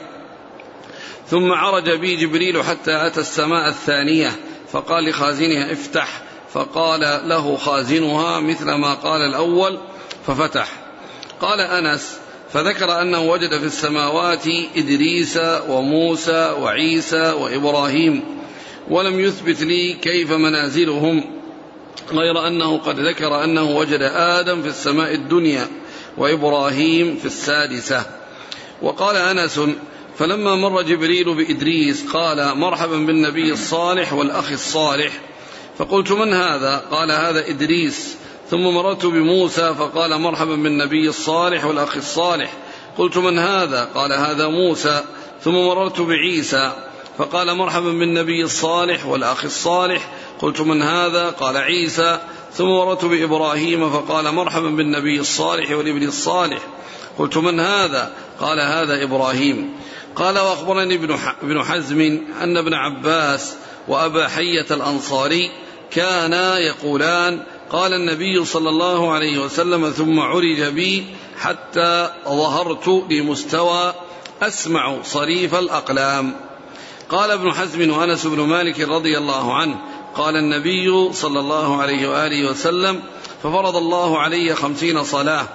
ثم عرج بي جبريل حتى أتى السماء الثانية فقال لخازنها: افتح. فقال له خازنها مثل ما قال الأول ففتح. قال أنس: فذكر أنه وجد في السماوات إدريس وموسى وعيسى وإبراهيم، ولم يثبت لي كيف منازلهم، غير أنه قد ذكر أنه وجد آدم في السماء الدنيا وإبراهيم في السادسة. وقال أنس: فلما مر جبريل بإدريس قال: مرحبا بالنبي الصالح والأخ الصالح. فقلت: من هذا؟ قال: هذا إدريس. ثم مررت بموسى فقال: مرحبا بالنبي الصالح والأخ الصالح. قلت: من هذا؟ قال: هذا موسى. ثم مررت بعيسى فقال: مرحبا بالنبي الصالح والأخ الصالح. قلت: من هذا؟ قال: عيسى. ثم مررت بإبراهيم فقال: مرحبا بالنبي الصالح والابن الصالح. قلت: من هذا؟ قال: هذا إبراهيم. قال: وأخبرني ابن حزم أن ابن عباس وأبا حية الأنصاري كانا يقولان: قال النبي صلى الله عليه وسلم: ثم عرج بي حتى ظهرت لمستوى أسمع صريف الأقلام. قال ابن حزم وأنس بن مالك رضي الله عنه: قال النبي صلى الله عليه وآله وسلم: ففرض الله علي 50 صلاة،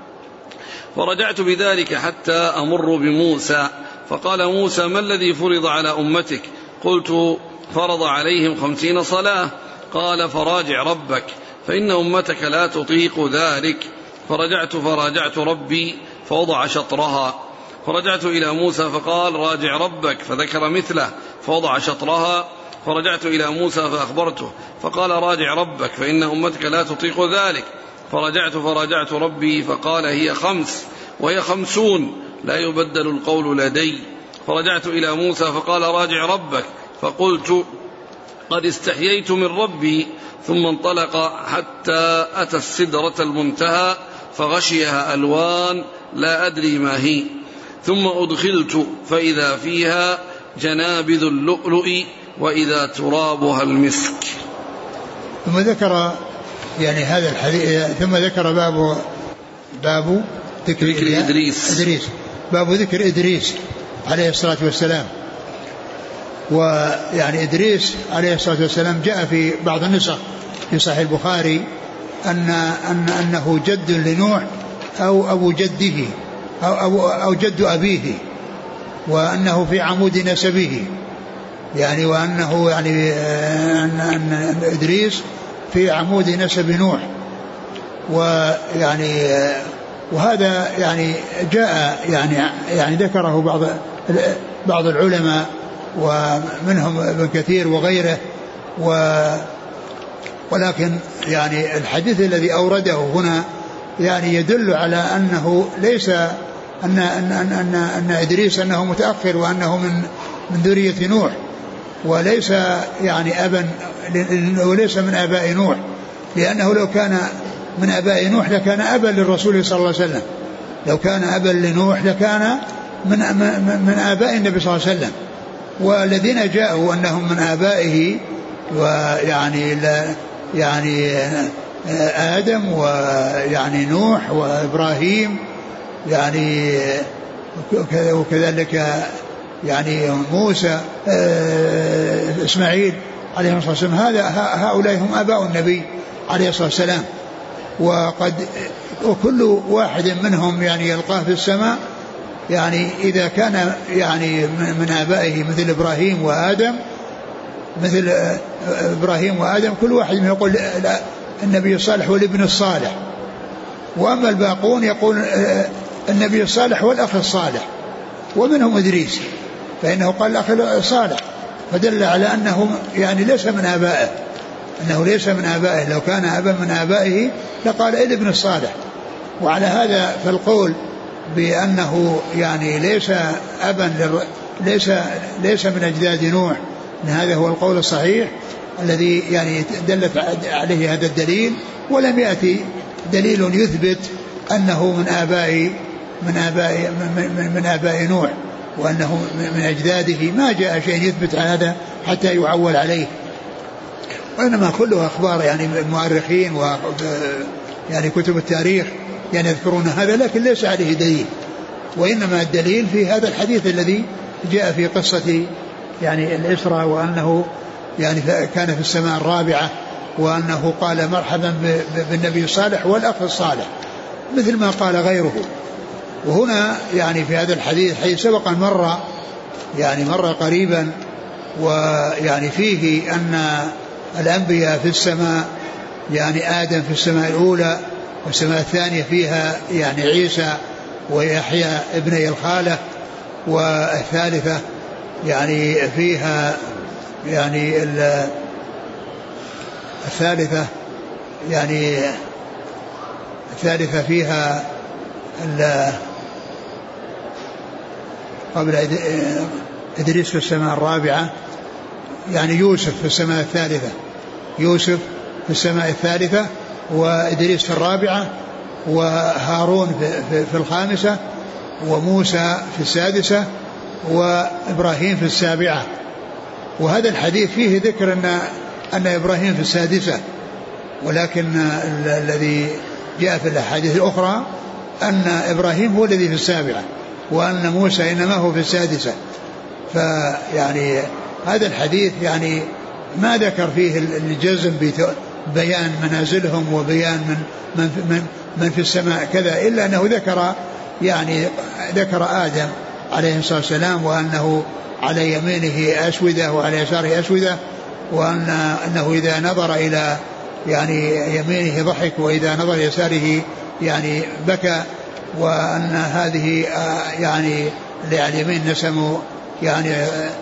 فرجعت بذلك حتى أمر بموسى، فقال موسى: ما الذي فرض على أمتك؟ قلت: فرض عليهم 50 صلاة. قال: فراجع ربك فإن أمتك لا تطيق ذلك. فراجعت ربي فوضع شطرها. فرجعت إلى موسى فقال: راجع ربك، فذكر مثله فوضع شطرها. فرجعت إلى موسى فأخبرته فقال: راجع ربك فإن أمتك لا تطيق ذلك. فراجعت ربي فقال: هي 5 وهي 50 لا يبدل القول لدي. فرجعت إلى موسى فقال: راجع ربك. فقلت: قد استحييت من ربي، ثم انطلق حتى أتى السدرة المنتهى فغشيها ألوان لا أدري ما هي، ثم أدخلت فإذا فيها جنابذ اللؤلؤ وإذا ترابها المسك. ثم ذكر يعني هذا الحديث، ثم ذكر باب ذكر إدريس، باب ذكر إدريس عليه الصلاة والسلام. ويعني إدريس عليه الصلاة والسلام جاء في بعض النسخ في صحيح البخاري أنه جد لنوح أو أبو جده أو جد أبيه، وأنه في عمود نسبه يعني، وأنه يعني أن إدريس في عمود نسب نوح. ويعني وهذا يعني جاء يعني ذكره بعض العلماء ومنهم ابن كثير وغيره، ولكن يعني الحديث الذي أورده هنا يعني يدل على أنه ليس أن إدريس أنه متأخر وأنه من ذرية نوح، وليس يعني أبا، وليس من آباء نوح، لأنه لو كان من آباء نوح لكان أبا للرسول صلى الله عليه وسلم، لو كان أبا لنوح لكان من آباء النبي صلى الله عليه وسلم. والذين جاءوا أنهم من آبائه ويعني يعني آدم ويعني نوح وإبراهيم يعني وكذلك يعني موسى إسماعيل عليه الصلاة والسلام، هؤلاء هم آباء النبي عليه الصلاة والسلام. وكل واحد منهم يعني يلقاه في السماء، يعني إذا كان يعني من آبائه مثل إبراهيم وآدم، مثل إبراهيم وآدم كل واحد منهم يقول النبي الصالح والابن الصالح، وأما الباقون يقول النبي الصالح والأخ الصالح، ومنهم إدريس فإنه قال الأخ الصالح، فدل على أنه يعني ليس من آبائه، أنه ليس من آبائه، لو كان أبا من آبائه لقال الابن الصالح. وعلى هذا فالقول بأنه يعني ليس أبا ليس من أجداد نوح، هذا هو القول الصحيح الذي يعني دلت عليه هذا الدليل، ولم يأتي دليل يثبت أنه من آباء نوح وأنه من أجداده، ما جاء شيء يثبت هذا حتى يعول عليه، وإنما كله أخبار يعني المؤرخين و يعني كتب التاريخ يعني يذكرون هذا، لكن ليس عليه دليل، وإنما الدليل في هذا الحديث الذي جاء في قصة يعني الإسراء، وأنه يعني كان في السماء الرابعة، وأنه قال مرحبا بالنبي الصالح والأخ الصالح مثل ما قال غيره. وهنا يعني في هذا الحديث حيث سبق مر قريبا، ويعني فيه أن الأنبياء في السماء يعني آدم في السماء الأولى، والسماء الثانية فيها يعني عيسى ويحيى ابني الخالة، والثالثة يعني فيها يعني الثالثة فيها قبل إدريس في السماء الرابعة يعني يوسف في السماء الثالثة، يوسف في السماء الثالثة وإدريس في الرابعة، وهارون في الخامسة، وموسى في السادسة، وإبراهيم في السابعة. وهذا الحديث فيه ذكر أن إبراهيم في السادسة، ولكن الذي جاء في الأحاديث الأخرى أن إبراهيم هو الذي في السابعة، وأن موسى إنما هو في السادسة. فيعني هذا الحديث يعني ما ذكر فيه الجزم ببيان منازلهم وبيان من في السماء كذا، إلا أنه ذكر آدم عليه الصلاة والسلام، وأنه على يمينه أسودة وعلى يساره أسودة، وأنه إذا نظر إلى يعني يمينه ضحك، وإذا نظر يساره يعني بكى، وأن هذه يعني اللي على اليمين نسموا يعني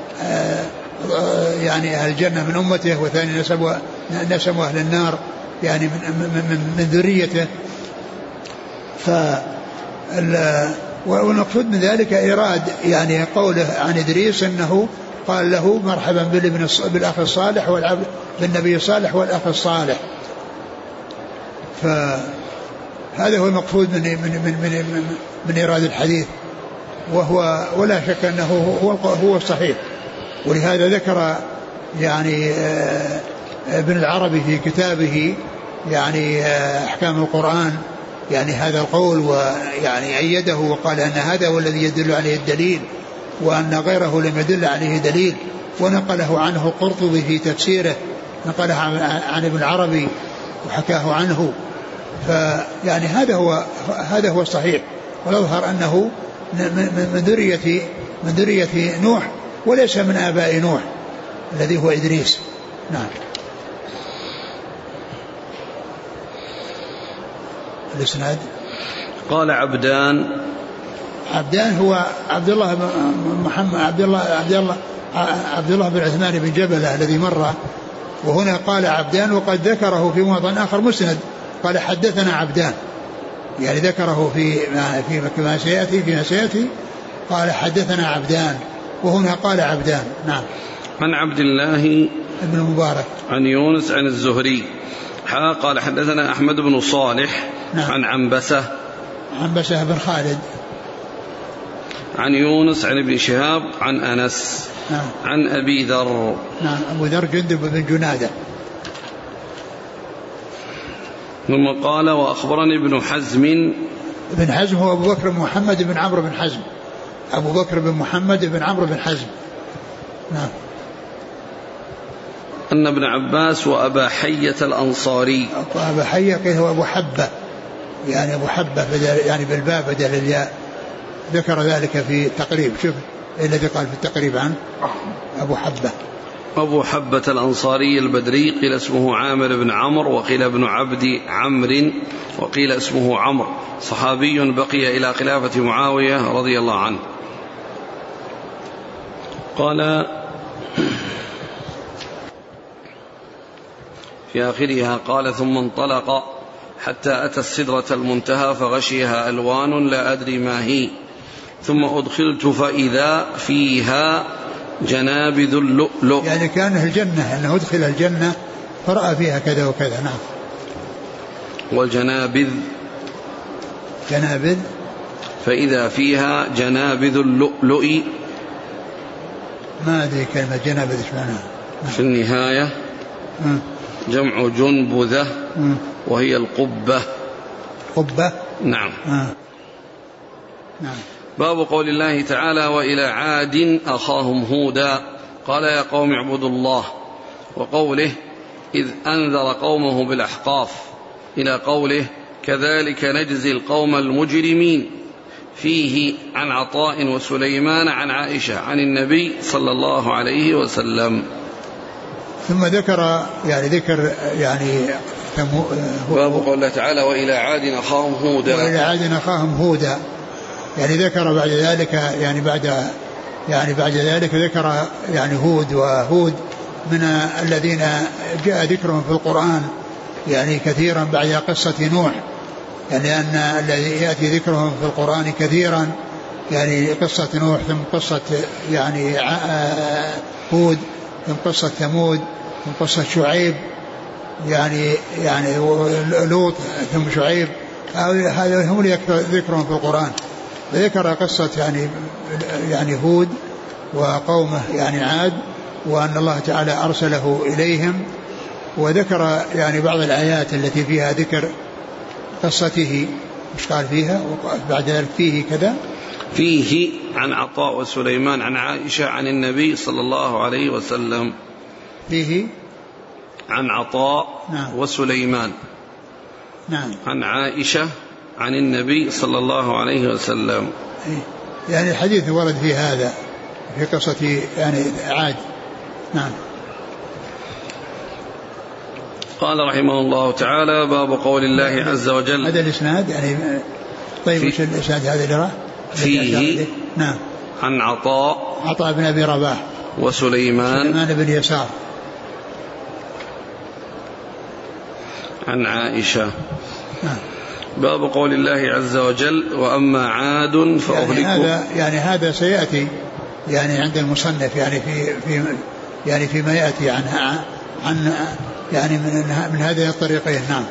أهل الجنة من أمته، وثاني نسموا أهل النار يعني من ذريته. والمقصود من ذلك إيراد يعني قوله عن إدريس أنه قال له مرحبا بالأخ الصالح والعبد بالنبي الصالح والأخ الصالح. فهذا هو المقصود من إيراد الحديث، وهو ولا شك أنه هو الصحيح. ولهذا ذكر يعني ابن العربي في كتابه يعني أحكام القرآن يعني هذا القول، ويعني أيده وقال أن هذا هو الذي يدل عليه الدليل، وأن غيره لم يدل عليه دليل. ونقله عنه القرطبي في تفسيره، نقله عن ابن العربي وحكاه عنه. فيعني هذا هو الصحيح، ويظهر أنه من ذرية نوح وليس من آباء نوح الذي هو إدريس. نعم. الإسناد قال عبدان هو عبد الله بن محمد عبد الله بن عثمان بن جبلة الذي مر، وهنا قال عبدان، وقد ذكره في موضع آخر مسند قال حدثنا عبدان، يعني ذكره فيما سيأتي قال حدثنا عبدان، وهنا قال عبدان. نعم. عن عبد الله بن المبارك عن يونس عن الزهري قال حدثنا أحمد بن صالح. نعم. عن عنبسة بن خالد عن يونس عن ابن شهاب عن أنس. نعم. عن أبي ذر. نعم. أبو ذر جندب بن جنادة. ثم قال وأخبرني ابن حزم. ابن حزم هو أبو بكر بن محمد بن عمرو بن حزم، أبو بكر بن محمد بن عمرو بن حزم. نعم. أن ابن عباس وأبا حية الأنصاري. وأبا حية قيل هو أبو حبة، يعني أبو حبة يعني بالباء بدل الياء، ذكر ذلك في التقريب. شوف الذي قال في التقريب عنه أبو حبة الأنصاري البدري، قيل اسمه عامر بن عمرو، وقيل ابن عبد عمرو، وقيل اسمه عمرو، صحابي بقي إلى خلافة معاوية رضي الله عنه. قال في آخرها قال ثم انطلق حتى أتى السدرة المنتهى فغشيها ألوان لا أدري ما هي، ثم أدخلت فإذا فيها جنابذ اللؤلؤ. يعني كانه الجنة، أنه أدخل الجنة فرأى فيها كذا وكذا. نعم. والجنابذ فإذا فيها جنابذ اللؤلؤ. ما أدري كلمة جنابذ إيش معناها. في النهاية جمع جنبذة، وهي القبة. نعم. نعم. باب قول الله تعالى وإلى عاد أخاهم هودا قال يا قوم اعبدوا الله، وقوله إذ أنذر قومه بالأحقاف، إلى قوله كذلك نجزي القوم المجرمين، فيه عن عطاء وسليمان عن عائشة عن النبي صلى الله عليه وسلم. ثم ذكر باب قول الله تعالى وإلى عاد أخاهم هودا، يعني ذكر بعد ذلك بعد ذلك ذكر يعني هود من الذين جاء ذكرهم في القرآن يعني كثيرا بعد قصة نوح، يعني أن الذي يأتي ذكرهم في القرآن كثيرا يعني قصة نوح، ثم قصة يعني هود، ثم قصة ثمود، ثم قصة شعيب يعني لوط، ثم شعيب. هذا هم اللي ذكرهم في القرآن. ذكر قصة يعني هود وقومه يعني عاد، وأن الله تعالى أرسله إليهم، وذكر يعني بعض الآيات التي فيها ذكر قصته. مش قال فيها بعد ذلك فيه كذا، فيه عن عطاء وسليمان عن عائشة عن النبي صلى الله عليه وسلم. فيه عن عطاء وسليمان عن عائشة عن النبي صلى الله عليه وسلم. يعني الحديث ورد في هذا في قصة يعني عاد. نعم. قال رحمه الله تعالى باب قول الله عز وجل. هذا الإسناد يعني طيب وش الإسناد هذا اللي فيه نعم عن عطاء بن أبي رباح وسليمان بن يسار عن عائشة. نعم. باب قول الله عز وجل وأما عاد فأهلكوا. يعني هذا سيأتي يعني عند المصنف يعني فيما يأتي عن يعني من هذه الطريقين. نعم.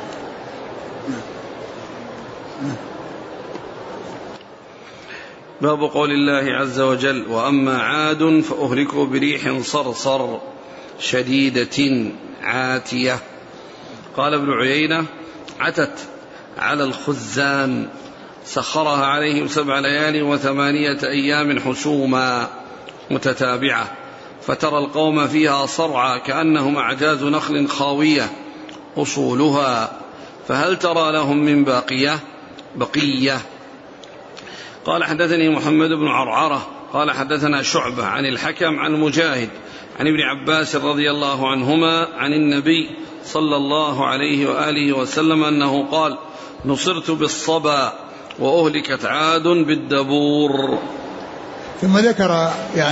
باب قول الله عز وجل: وأما عاد فأهلكوا بريح صرصر شديدة عاتية. قال ابن عيينة: عتت على الخزان سخرها عليهم 7 ليال و8 أيام حسوما متتابعة، فترى القوم فيها صرعى كأنهم أعجاز نخل خاوية أصولها، فهل ترى لهم من بقية. قال: حدثني محمد بن عرعرة قال: حدثنا شعبة عن الحكم عن مجاهد عن ابن عباس رضي الله عنهما عن النبي صلى الله عليه وآله وسلم أنه قال: نصرت بالصبا وأهلكت عاد بالدبور. ثم ذكر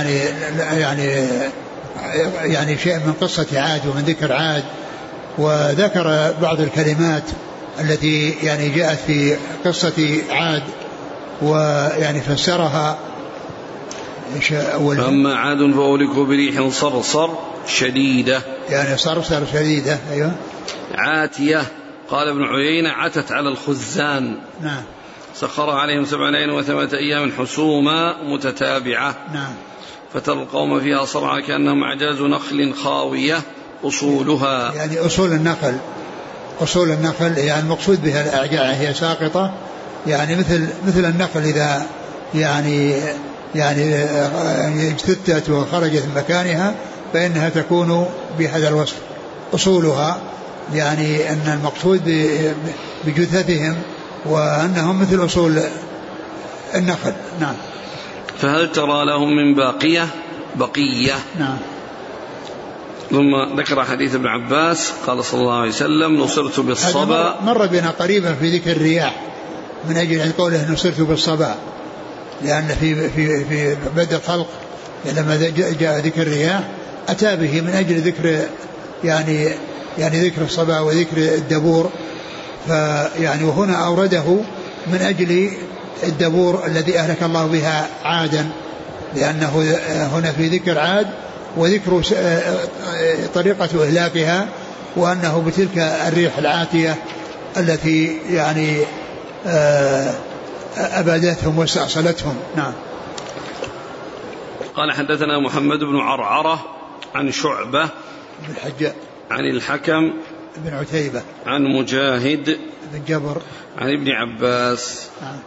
يعني شيء من قصة عاد ومن ذكر عاد، وذكر بعض الكلمات التي يعني جاءت في قصة عاد ويعني فسرها. فأما عاد فأهلكوا بريح صرصر شديدة، يعني صرصر شديدة. أيوة. عاتية. قال ابن عيينة: عتت على الخزان. نعم. سخرها عليهم 7 ليال و8 أيام حسوما متتابعة. نعم. فترى القوم فيها صرعى كأنهم أعجاز نخل خاوية أصولها، يعني أصول النخل يعني المقصود بها الأعجاع هي ساقطة، يعني مثل النخل إذا يعني اجتثت وخرجت من مكانها فإنها تكون بهذا الوصف أصولها، يعني أن المقصود بجثثهم وأنهم مثل أصول النخل. نعم. فهل ترى لهم من بقية. نعم. ثم ذكر حديث ابن عباس قال صلى الله عليه وسلم: نصرت بالصبا. مر بنا قريبا في ذكر الرياح من أجل قوله نصرت بالصبا، لأن في بدء الخلق لما جاء ذكر الرياح أتى به من أجل ذكر يعني ذكر الصبا وذكر الدبور، فيعني وهنا أورده من أجل الدبور الذي أهلك الله بها عادا، لأنه هنا في ذكر عاد وذكر طريقة إهلاكها، وأنه بتلك الريح العاتية التي يعني أبادتهم واستأصلتهم. نعم. قال: حدثنا محمد بن عرعرة عن شعبة بن الحجاج عن الحكم بن عتيبة عن مجاهد بن جبر عن ابن عباس.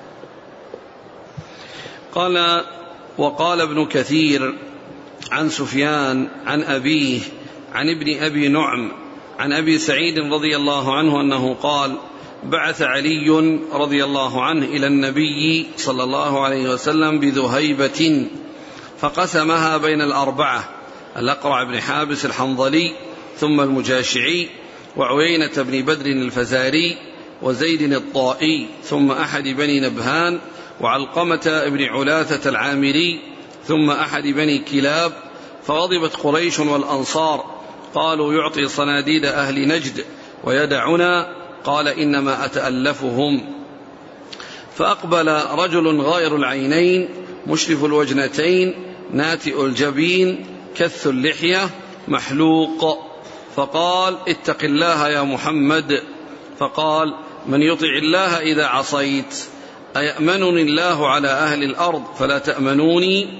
قال: وقال ابن كثير عن سفيان عن أبيه عن ابن أبي نعم عن أبي سعيد رضي الله عنه أنه قال: بعث علي رضي الله عنه إلى النبي صلى الله عليه وسلم بذهيبة فقسمها بين 4: الأقرع بن حابس الحنظلي، ثم المجاشعي، وعيينة بن بدر الفزاري، وزيد الطائي، ثم أحد بني نبهان، وعلقمة بن علاثة العامري، ثم أحد بني كلاب. فغضبت قريش والأنصار، قالوا: يعطي صناديد أهل نجد ويدعنا. قال: إنما أتألفهم. فأقبل رجل غائر العينين مشرف الوجنتين ناتئ الجبين كث اللحية محلوق، فقال: اتق الله يا محمد. فقال: من يطع الله إذا عصيت؟ أيأمنني الله على أهل الأرض فلا تأمنوني؟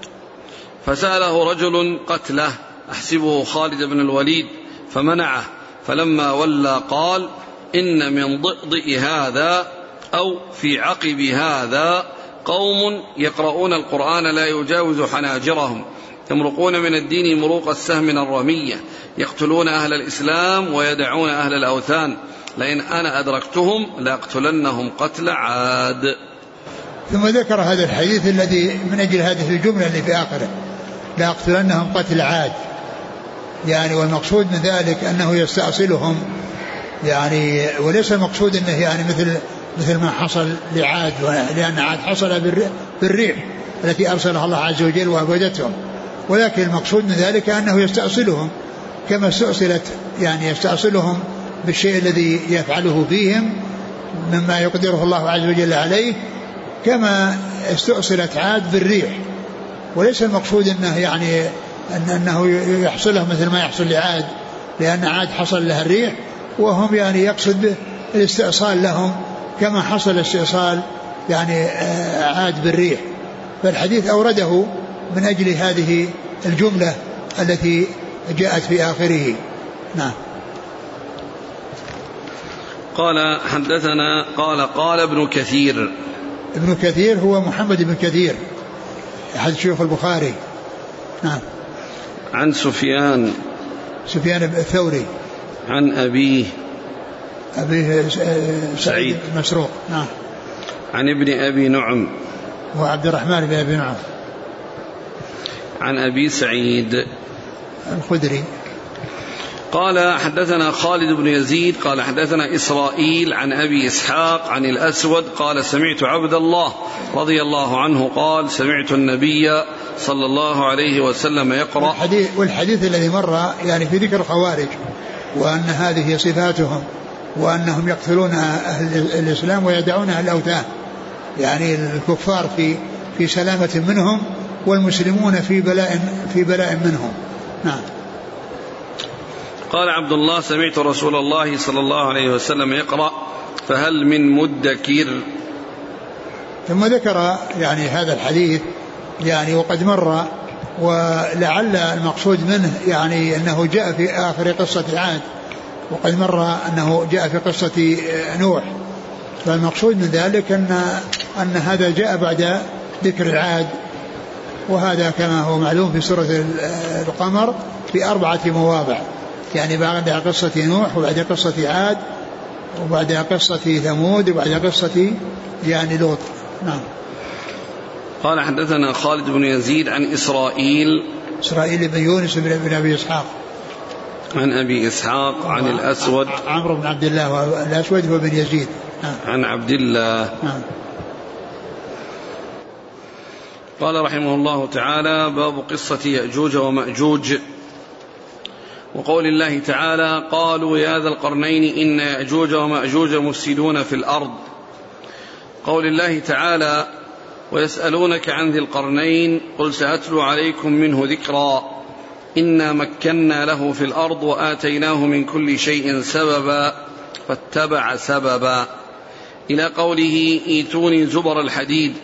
فسأله رجل قتله أحسبه خالد بن الوليد فمنعه، فلما ولى قال: إن من ضئضئ هذا أو في عقب هذا قوم يقرؤون القرآن لا يجاوز حناجرهم، يمرقون من الدين مروق السهم الرمية، يقتلون أهل الإسلام ويدعون أهل الأوثان، لئن أنا أدركتهم لأقتلنهم قتل عاد. ثم ذكر هذا الحديث الذي من أجل هذه الجملة اللي في آخره: لأقتلنهم قتل عاد، يعني والمقصود من ذلك أنه يستأصلهم، يعني وليس المقصود أنه يعني مثل ما حصل لعاد، لأن عاد حصل بالريح التي أرسلها الله عز وجل وأبدتهم، ولكن المقصود من ذلك أنه يستأصلهم كما استأصلت، يعني يستأصلهم بالشيء الذي يفعله فيهم مما يقدره الله عز وجل عليه، كما استأصلت عاد بالريح وليس المقصود أنه يعني أنه يحصله مثل ما يحصل لعاد، لأن عاد حصل لها الريح وهم يعني يقصد به الاستئصال لهم كما حصل استئصال يعني عاد بالريح. فالحديث أورده من أجل هذه الجملة التي جاءت في آخره. نعم. قال حدثنا قال ابن كثير. ابن كثير هو محمد بن كثير أحد شيوخ البخاري. نعم. عن سفيان الثوري عن أبيه سعيد مسروق. نعم. عن ابن أبي نعم وعبد الرحمن بن أبي نعم عن أبي سعيد الخدري. قال حدثنا خالد بن يزيد قال حدثنا إسرائيل عن أبي إسحاق عن الأسود قال سمعت عبد الله رضي الله عنه قال سمعت النبي صلى الله عليه وسلم يقرأ. والحديث الذي مر يعني في ذكر الخوارج وأن هذه صفاتهم وأنهم يقتلون أهل الإسلام ويدعون أهل الأوثان، يعني الكفار في سلامة منهم والمسلمون في بلاء منهم. نعم. قال عبد الله سمعت رسول الله صلى الله عليه وسلم يقرأ فهل من مدكر. ثم ذكر يعني هذا الحديث يعني وقد مر، ولعل المقصود منه يعني أنه جاء في آخر قصة عاد، وقد مر أنه جاء في قصة نوح، فالمقصود من ذلك أن هذا جاء بعد ذكر عاد، وهذا كما هو معلوم في سورة القمر في 4 مواضع، يعني بعد قصة نوح وبعد قصة عاد وبعد قصة ثمود وبعد قصة يعني لوط. نعم. قال حدثنا خالد بن يزيد عن إسرائيل بن يونس بن أبي إسحاق عن أبي إسحاق عن الأسود عمرو بن عبد الله، والأسود هو بن يزيد. نعم. عن عبد الله. نعم. قال رحمه الله تعالى باب قصة يأجوج ومأجوج وقول الله تعالى قالوا يا ذا القرنين إن يأجوج ومأجوج مفسدون في الأرض. قول الله تعالى ويسألونك عن ذي القرنين قل سأتلو عليكم منه ذكرا إنا مكنا له في الأرض وآتيناه من كل شيء سببا فاتبع سببا إلى قوله إيتوني زبر الحديد،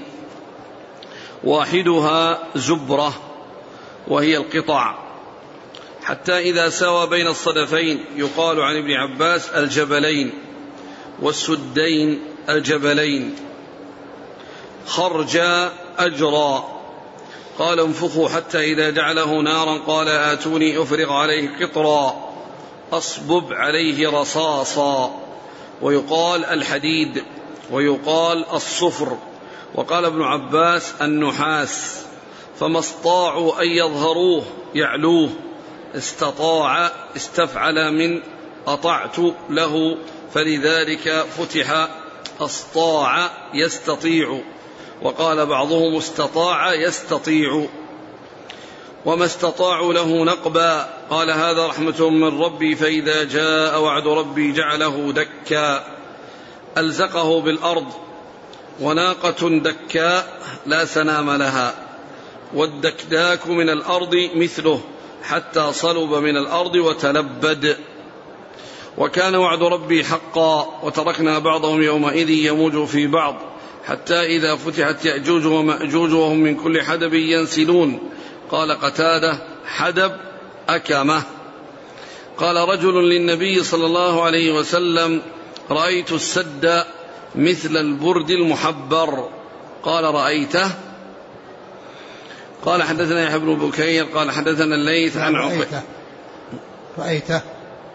واحدها زبرة وهي القطع، حتى إذا سوى بين الصدفين يقال عن ابن عباس الجبلين والسدين الجبلين. خرج أجرا قال انفخوا حتى إذا جعله نارا قال آتوني أفرغ عليه قطرا أصبب عليه رصاصا، ويقال الحديد ويقال الصفر. وقال ابن عباس النحاس، فما استطاعوا أن يظهروه يعلوه، استطاع استفعل من أطعت له، فلذلك فتح أسطاع يستطيع، وقال بعضهم استطاع يستطيع. وما استطاعوا له نقبا قال هذا رحمة من ربي فإذا جاء وعد ربي جعله دكا، ألزقه بالأرض. وناقة دكاء لا سنام لها، والدكداك من الأرض مثله حتى صلب من الأرض وتلبد. وكان وعد ربي حقا وتركنا بعضهم يومئذ يموج في بعض حتى إذا فتحت يأجوج ومأجوج وهم من كل حدب ينسلون. قال قتادة حدب أكمة. قال رجل للنبي صلى الله عليه وسلم رأيت السد مثل البرد المحبر، قال رأيته؟ قال حدثنا يحيى بن بكير قال حدثنا الليث عن رأيته.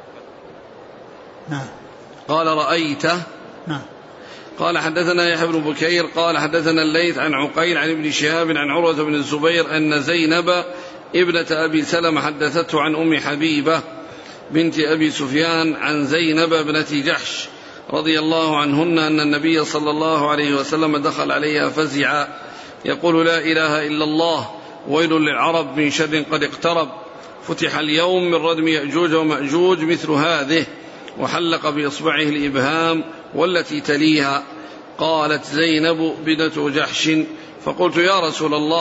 نعم. قال رأيته. نعم. قال حدثنا يحيى بن بكير قال حدثنا الليث عن عقيل عن ابن شهاب عن عروة بن الزبير أن زينب ابنة أبي سلمة حدثته عن أم حبيبة بنت أبي سفيان عن زينب ابنة جحش رضي الله عنهن أن النبي صلى الله عليه وسلم دخل عليها فزعا يقول لا إله إلا الله ويل للعرب من شر قد اقترب، فتح اليوم من ردم يأجوج ومأجوج مثل هذه، وحلق بإصبعه الإبهام والتي تليها. قالت زينب بنت جحش فقلت يا رسول الله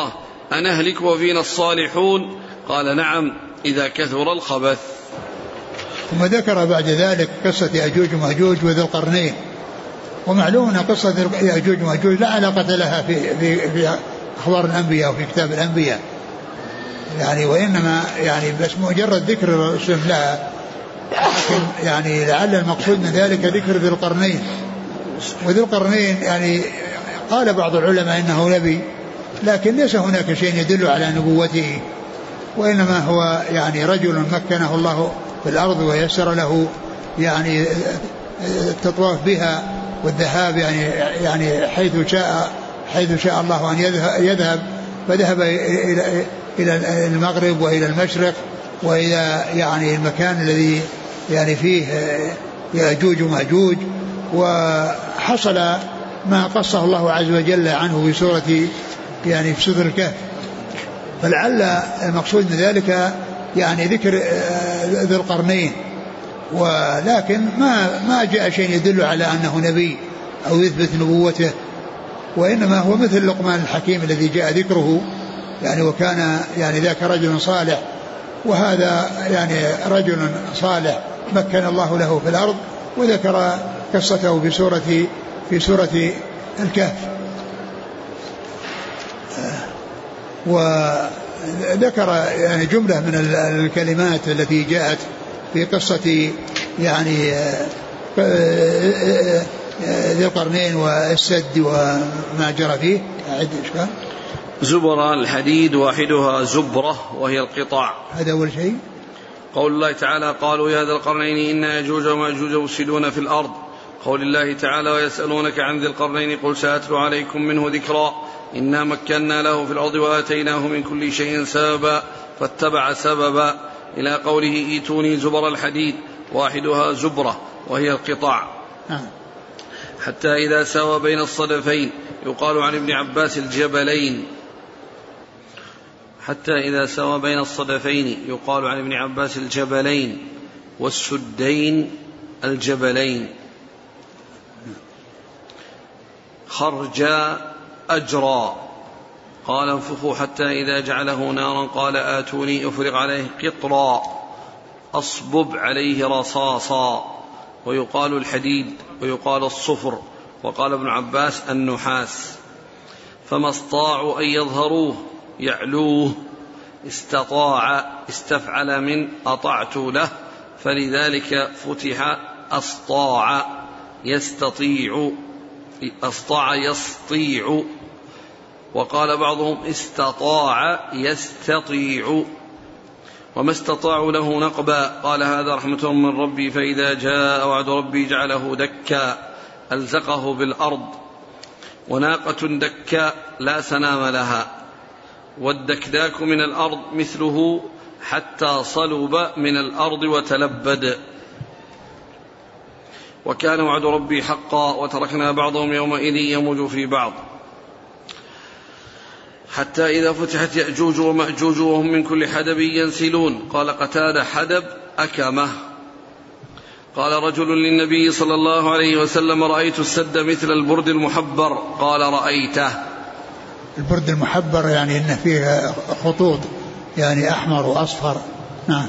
أنهلك وفينا الصالحون؟ قال نعم إذا كثر الخبث. ثم ذكر بعد ذلك قصة يأجوج ومأجوج وذي القرنين. ومعلوم أن قصة يأجوج ومأجوج لا علاقة لها في أخبار الأنبياء وفي كتاب الأنبياء يعني، وإنما يعني بس مجرد ذكر الرسل لها، لكن يعني لعل المقصود من ذلك ذكر ذي القرنين. وذي القرنين يعني قال بعض العلماء إنه نبي، لكن ليس هناك شيء يدل على نبوته، وإنما هو يعني رجل مكنه الله في الأرض ويسر له يعني التطواف بها والذهاب يعني حيث شاء الله أن يذهب، فذهب إلى المغرب وإلى المشرق وإلى يعني المكان الذي يعني فيه يأجوج ومأجوج. وحصل ما قصه الله عز وجل عنه في سورة يعني في سورة الكهف، فلعل المقصود من ذلك يعني ذكر ذي القرنين، ولكن ما جاء شيء يدل على أنه نبي أو يثبت نبوته، وإنما هو مثل لقمان الحكيم الذي جاء ذكره يعني، وكان يعني ذاك رجل صالح، وهذا يعني رجل صالح مكن الله له في الأرض، وذكر قصته في سورة الكهف. وذكر يعني جملة من الكلمات التي جاءت في قصة يعني ذي القرنين والسد وما جرى فيه. زبر الحديد واحدها زبرة وهي القطع. هذا أول شيء. قول الله تعالى قالوا يا ذا القرنين إن يأجوج ومأجوج مفسدون في الأرض. قول الله تعالى ويسألونك عن ذي القرنين قل سأتلو عليكم منه ذكرا إنا مكنا له في الأرض وآتيناه من كل شيء سببا فاتبع سببا إلى قوله إيتوني زبر الحديد واحدها زبرة وهي القطع. حتى إذا ساوى بين الصدفين يقال عن ابن عباس الجبلين. حتى إذا ساوى بين الصدفين يقال عن ابن عباس الجبلين والسدين الجبلين. خرجا أجرا قال انفخوا حتى إذا جعله نارا قال آتوني أفرغ عليه قطرا أصبب عليه رصاصا. ويقال الحديد ويقال الصفر. وقال ابن عباس النحاس. فما استطاعوا أن يظهروه يعلوه استطاع استفعل من أطعت له فلذلك فتح أسطاع يستطيع أسطاع يسطيع. وقال بعضهم استطاع يستطيع. وما استطاعوا له نقبا قال هذا رحمة من ربي فإذا جاء وعد ربي جعله دكا ألزقه بالأرض. وناقة دكا لا سنام لها والدكداك من الأرض مثله حتى صلب من الأرض وتلبد. وكان وعد ربي حقا وتركنا بعضهم يومئذ يموج في بعض. حتى إذا فتحت يأجوج ومأجوج وهم من كل حدب ينسلون. قال قتادة حدب أكمه. قال رجل للنبي صلى الله عليه وسلم رأيت السد مثل البرد المحبر. قال رأيته. البرد المحبر يعني إن فيه خطوط يعني أحمر وأصفر. نعم.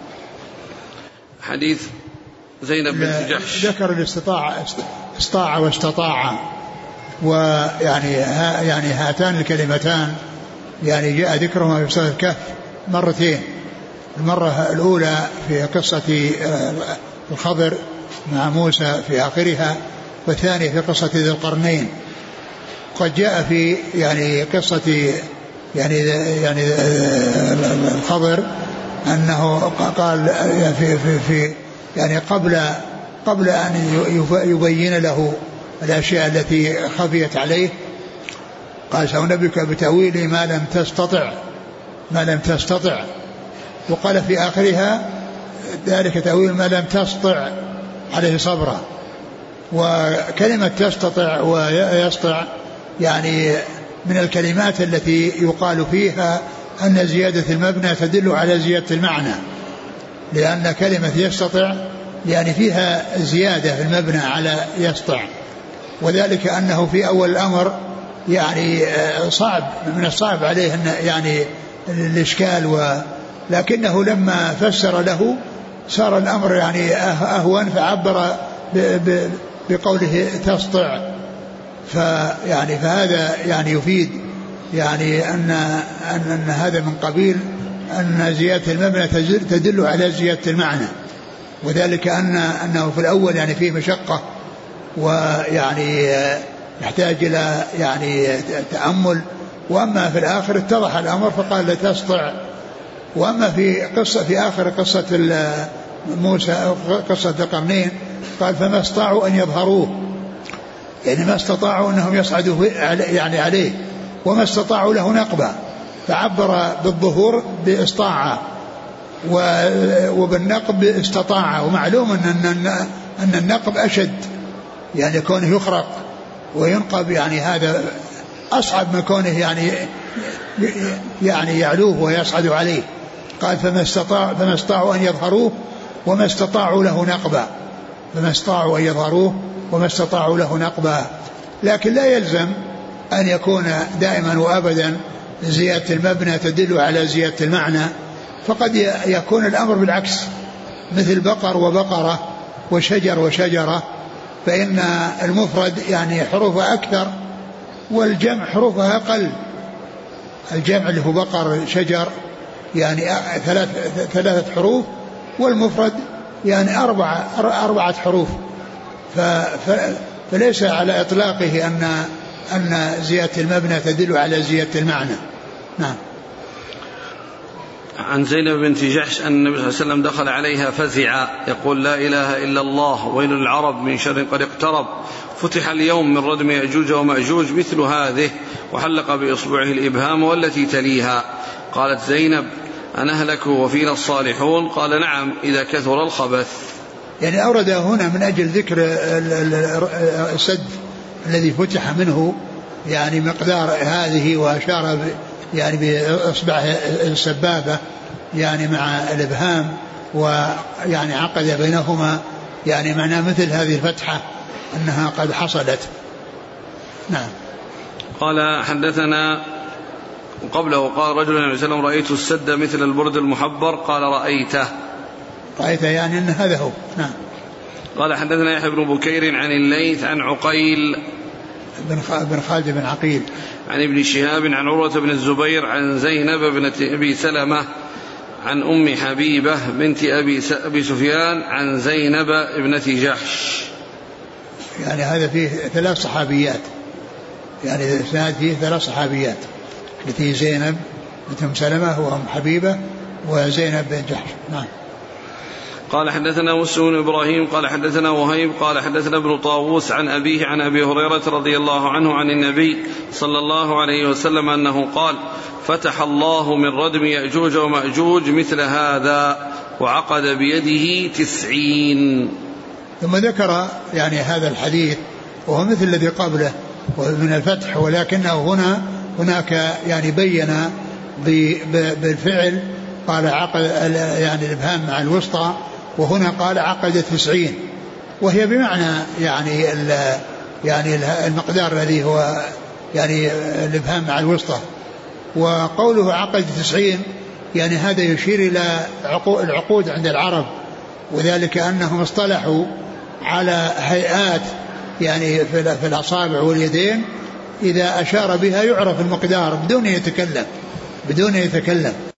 حديث زينب بنت جحش ذكر الاستطاع استطاع واستطاع، ويعني يعني هاتان الكلمتان يعني جاء ذكرهما في سورة الكهف مرتين. المرة الأولى في قصة الخضر مع موسى في آخرها، والثانية في قصة ذي القرنين. قد جاء في يعني قصة يعني الخضر أنه قال في يعني قبل أن يبين له الأشياء التي خفيت عليه قال سأنبئك بتأويل ما لم تستطع. وقال في آخرها ذلك تأويل ما لم تستطع عليه صبرا. وكلمة تستطع ويستطع يعني من الكلمات التي يقال فيها أن زيادة المبنى تدل على زيادة المعنى، لأن كلمة يستطع يعني فيها زيادة في المبنى على يستطع، وذلك أنه في أول الأمر يعني صعب، من الصعب عليه يعني الإشكال، لكنه لما فسر له صار الأمر يعني أهون، فعبر بقوله تسطع. فهذا يعني يفيد يعني أن هذا من قبيل أن زيادة المبنى تدل على زيادة المعنى، وذلك أنه في الأول يعني فيه مشقة ويعني يحتاج إلى يعني تأمل، وأما في الآخر اتضح الأمر فقال لا تسطع. وأما في آخر قصة موسى قصة القرنين قال فما استطاعوا أن يظهروه، يعني ما استطاعوا أنهم يصعدوا يعني عليه، وما استطاعوا له نقبة، فعبر بالظهور باستطاعة وبالنقب استطاعة. ومعلوم أن النقب أشد، يعني كونه يخرق وينقب يعني هذا أصعب من كونه يعني يعلوه ويصعد عليه. قال فما استطاعوا أن يظهروه وما استطاعوا له نقبا، فما استطاعوا أن يظهروه وما استطاعوا له نقبا. لكن لا يلزم أن يكون دائما وأبدا زيادة المبنى تدل على زيادة المعنى، فقد يكون الأمر بالعكس، مثل بقر وبقرة وشجر وشجرة، فإن المفرد يعني حروفها أكثر والجمع حروفها أقل. الجمع اللي هو بقر شجر يعني 3 حروف، والمفرد يعني 4 حروف. فليس على إطلاقه أن زيادة المبنى تدل على زيادة المعنى. نعم. عن زينب بنت جحش أن النبي صلى الله عليه وسلم دخل عليها فزعا يقول لا إله إلا الله ويل العرب من شر قد اقترب، فتح اليوم من ردم يأجوج ومأجوج مثل هذه، وحلق بإصبعه الإبهام والتي تليها. قالت زينب أنهلك وفينا الصالحون؟ قال نعم إذا كثر الخبث. يعني أورد هنا من أجل ذكر السد الذي فتح منه يعني مقدار هذه، وأشار يعني بإصبعه السبابة يعني مع الإبهام، ويعني عقد بينهما يعني معناه مثل هذه الفتحة أنها قد حصلت. نعم. قال حدثنا قبله قال رجل النبي صلى الله عليه وسلم رأيت السد مثل البرد المحبر، قال رأيته يعني أن هذا هو. نعم. قال حدثنا يحيى بن بكير عن الليث عن عقيل بن خالد بن عقيل عن ابن شهاب عن عروة بن الزبير عن زينب بنت أبي سلمة عن أم حبيبة بنت أبي سفيان عن زينب ابنة جحش. يعني هذا فيه 3 صحابيات، يعني الإسناد فيه 3 صحابيات التي زينب بنت أم سلمة وأم حبيبة وزينب بن جحش. نعم. قال حدثنا مسلم بن إبراهيم قال حدثنا وهيب قال حدثنا ابن طاووس عن أبيه عن أبي هريرة رضي الله عنه عن النبي صلى الله عليه وسلم أنه قال فتح الله من ردم يأجوج ومأجوج مثل هذا وعقد بيده 90. ثم ذكر يعني هذا الحديث وهو مثل الذي قبله من الفتح، ولكنه هناك يعني بين بالفعل قال عقد يعني الإبهام مع الوسطى، وهنا قال عقد 90، وهي بمعنى يعني المقدار الذي هو يعني الإبهام مع الوسطى. وقوله عقد 90 يعني هذا يشير إلى العقود عند العرب، وذلك أنهم اصطلحوا على هيئات يعني في الأصابع واليدين إذا أشار بها يعرف المقدار بدون يتكلم.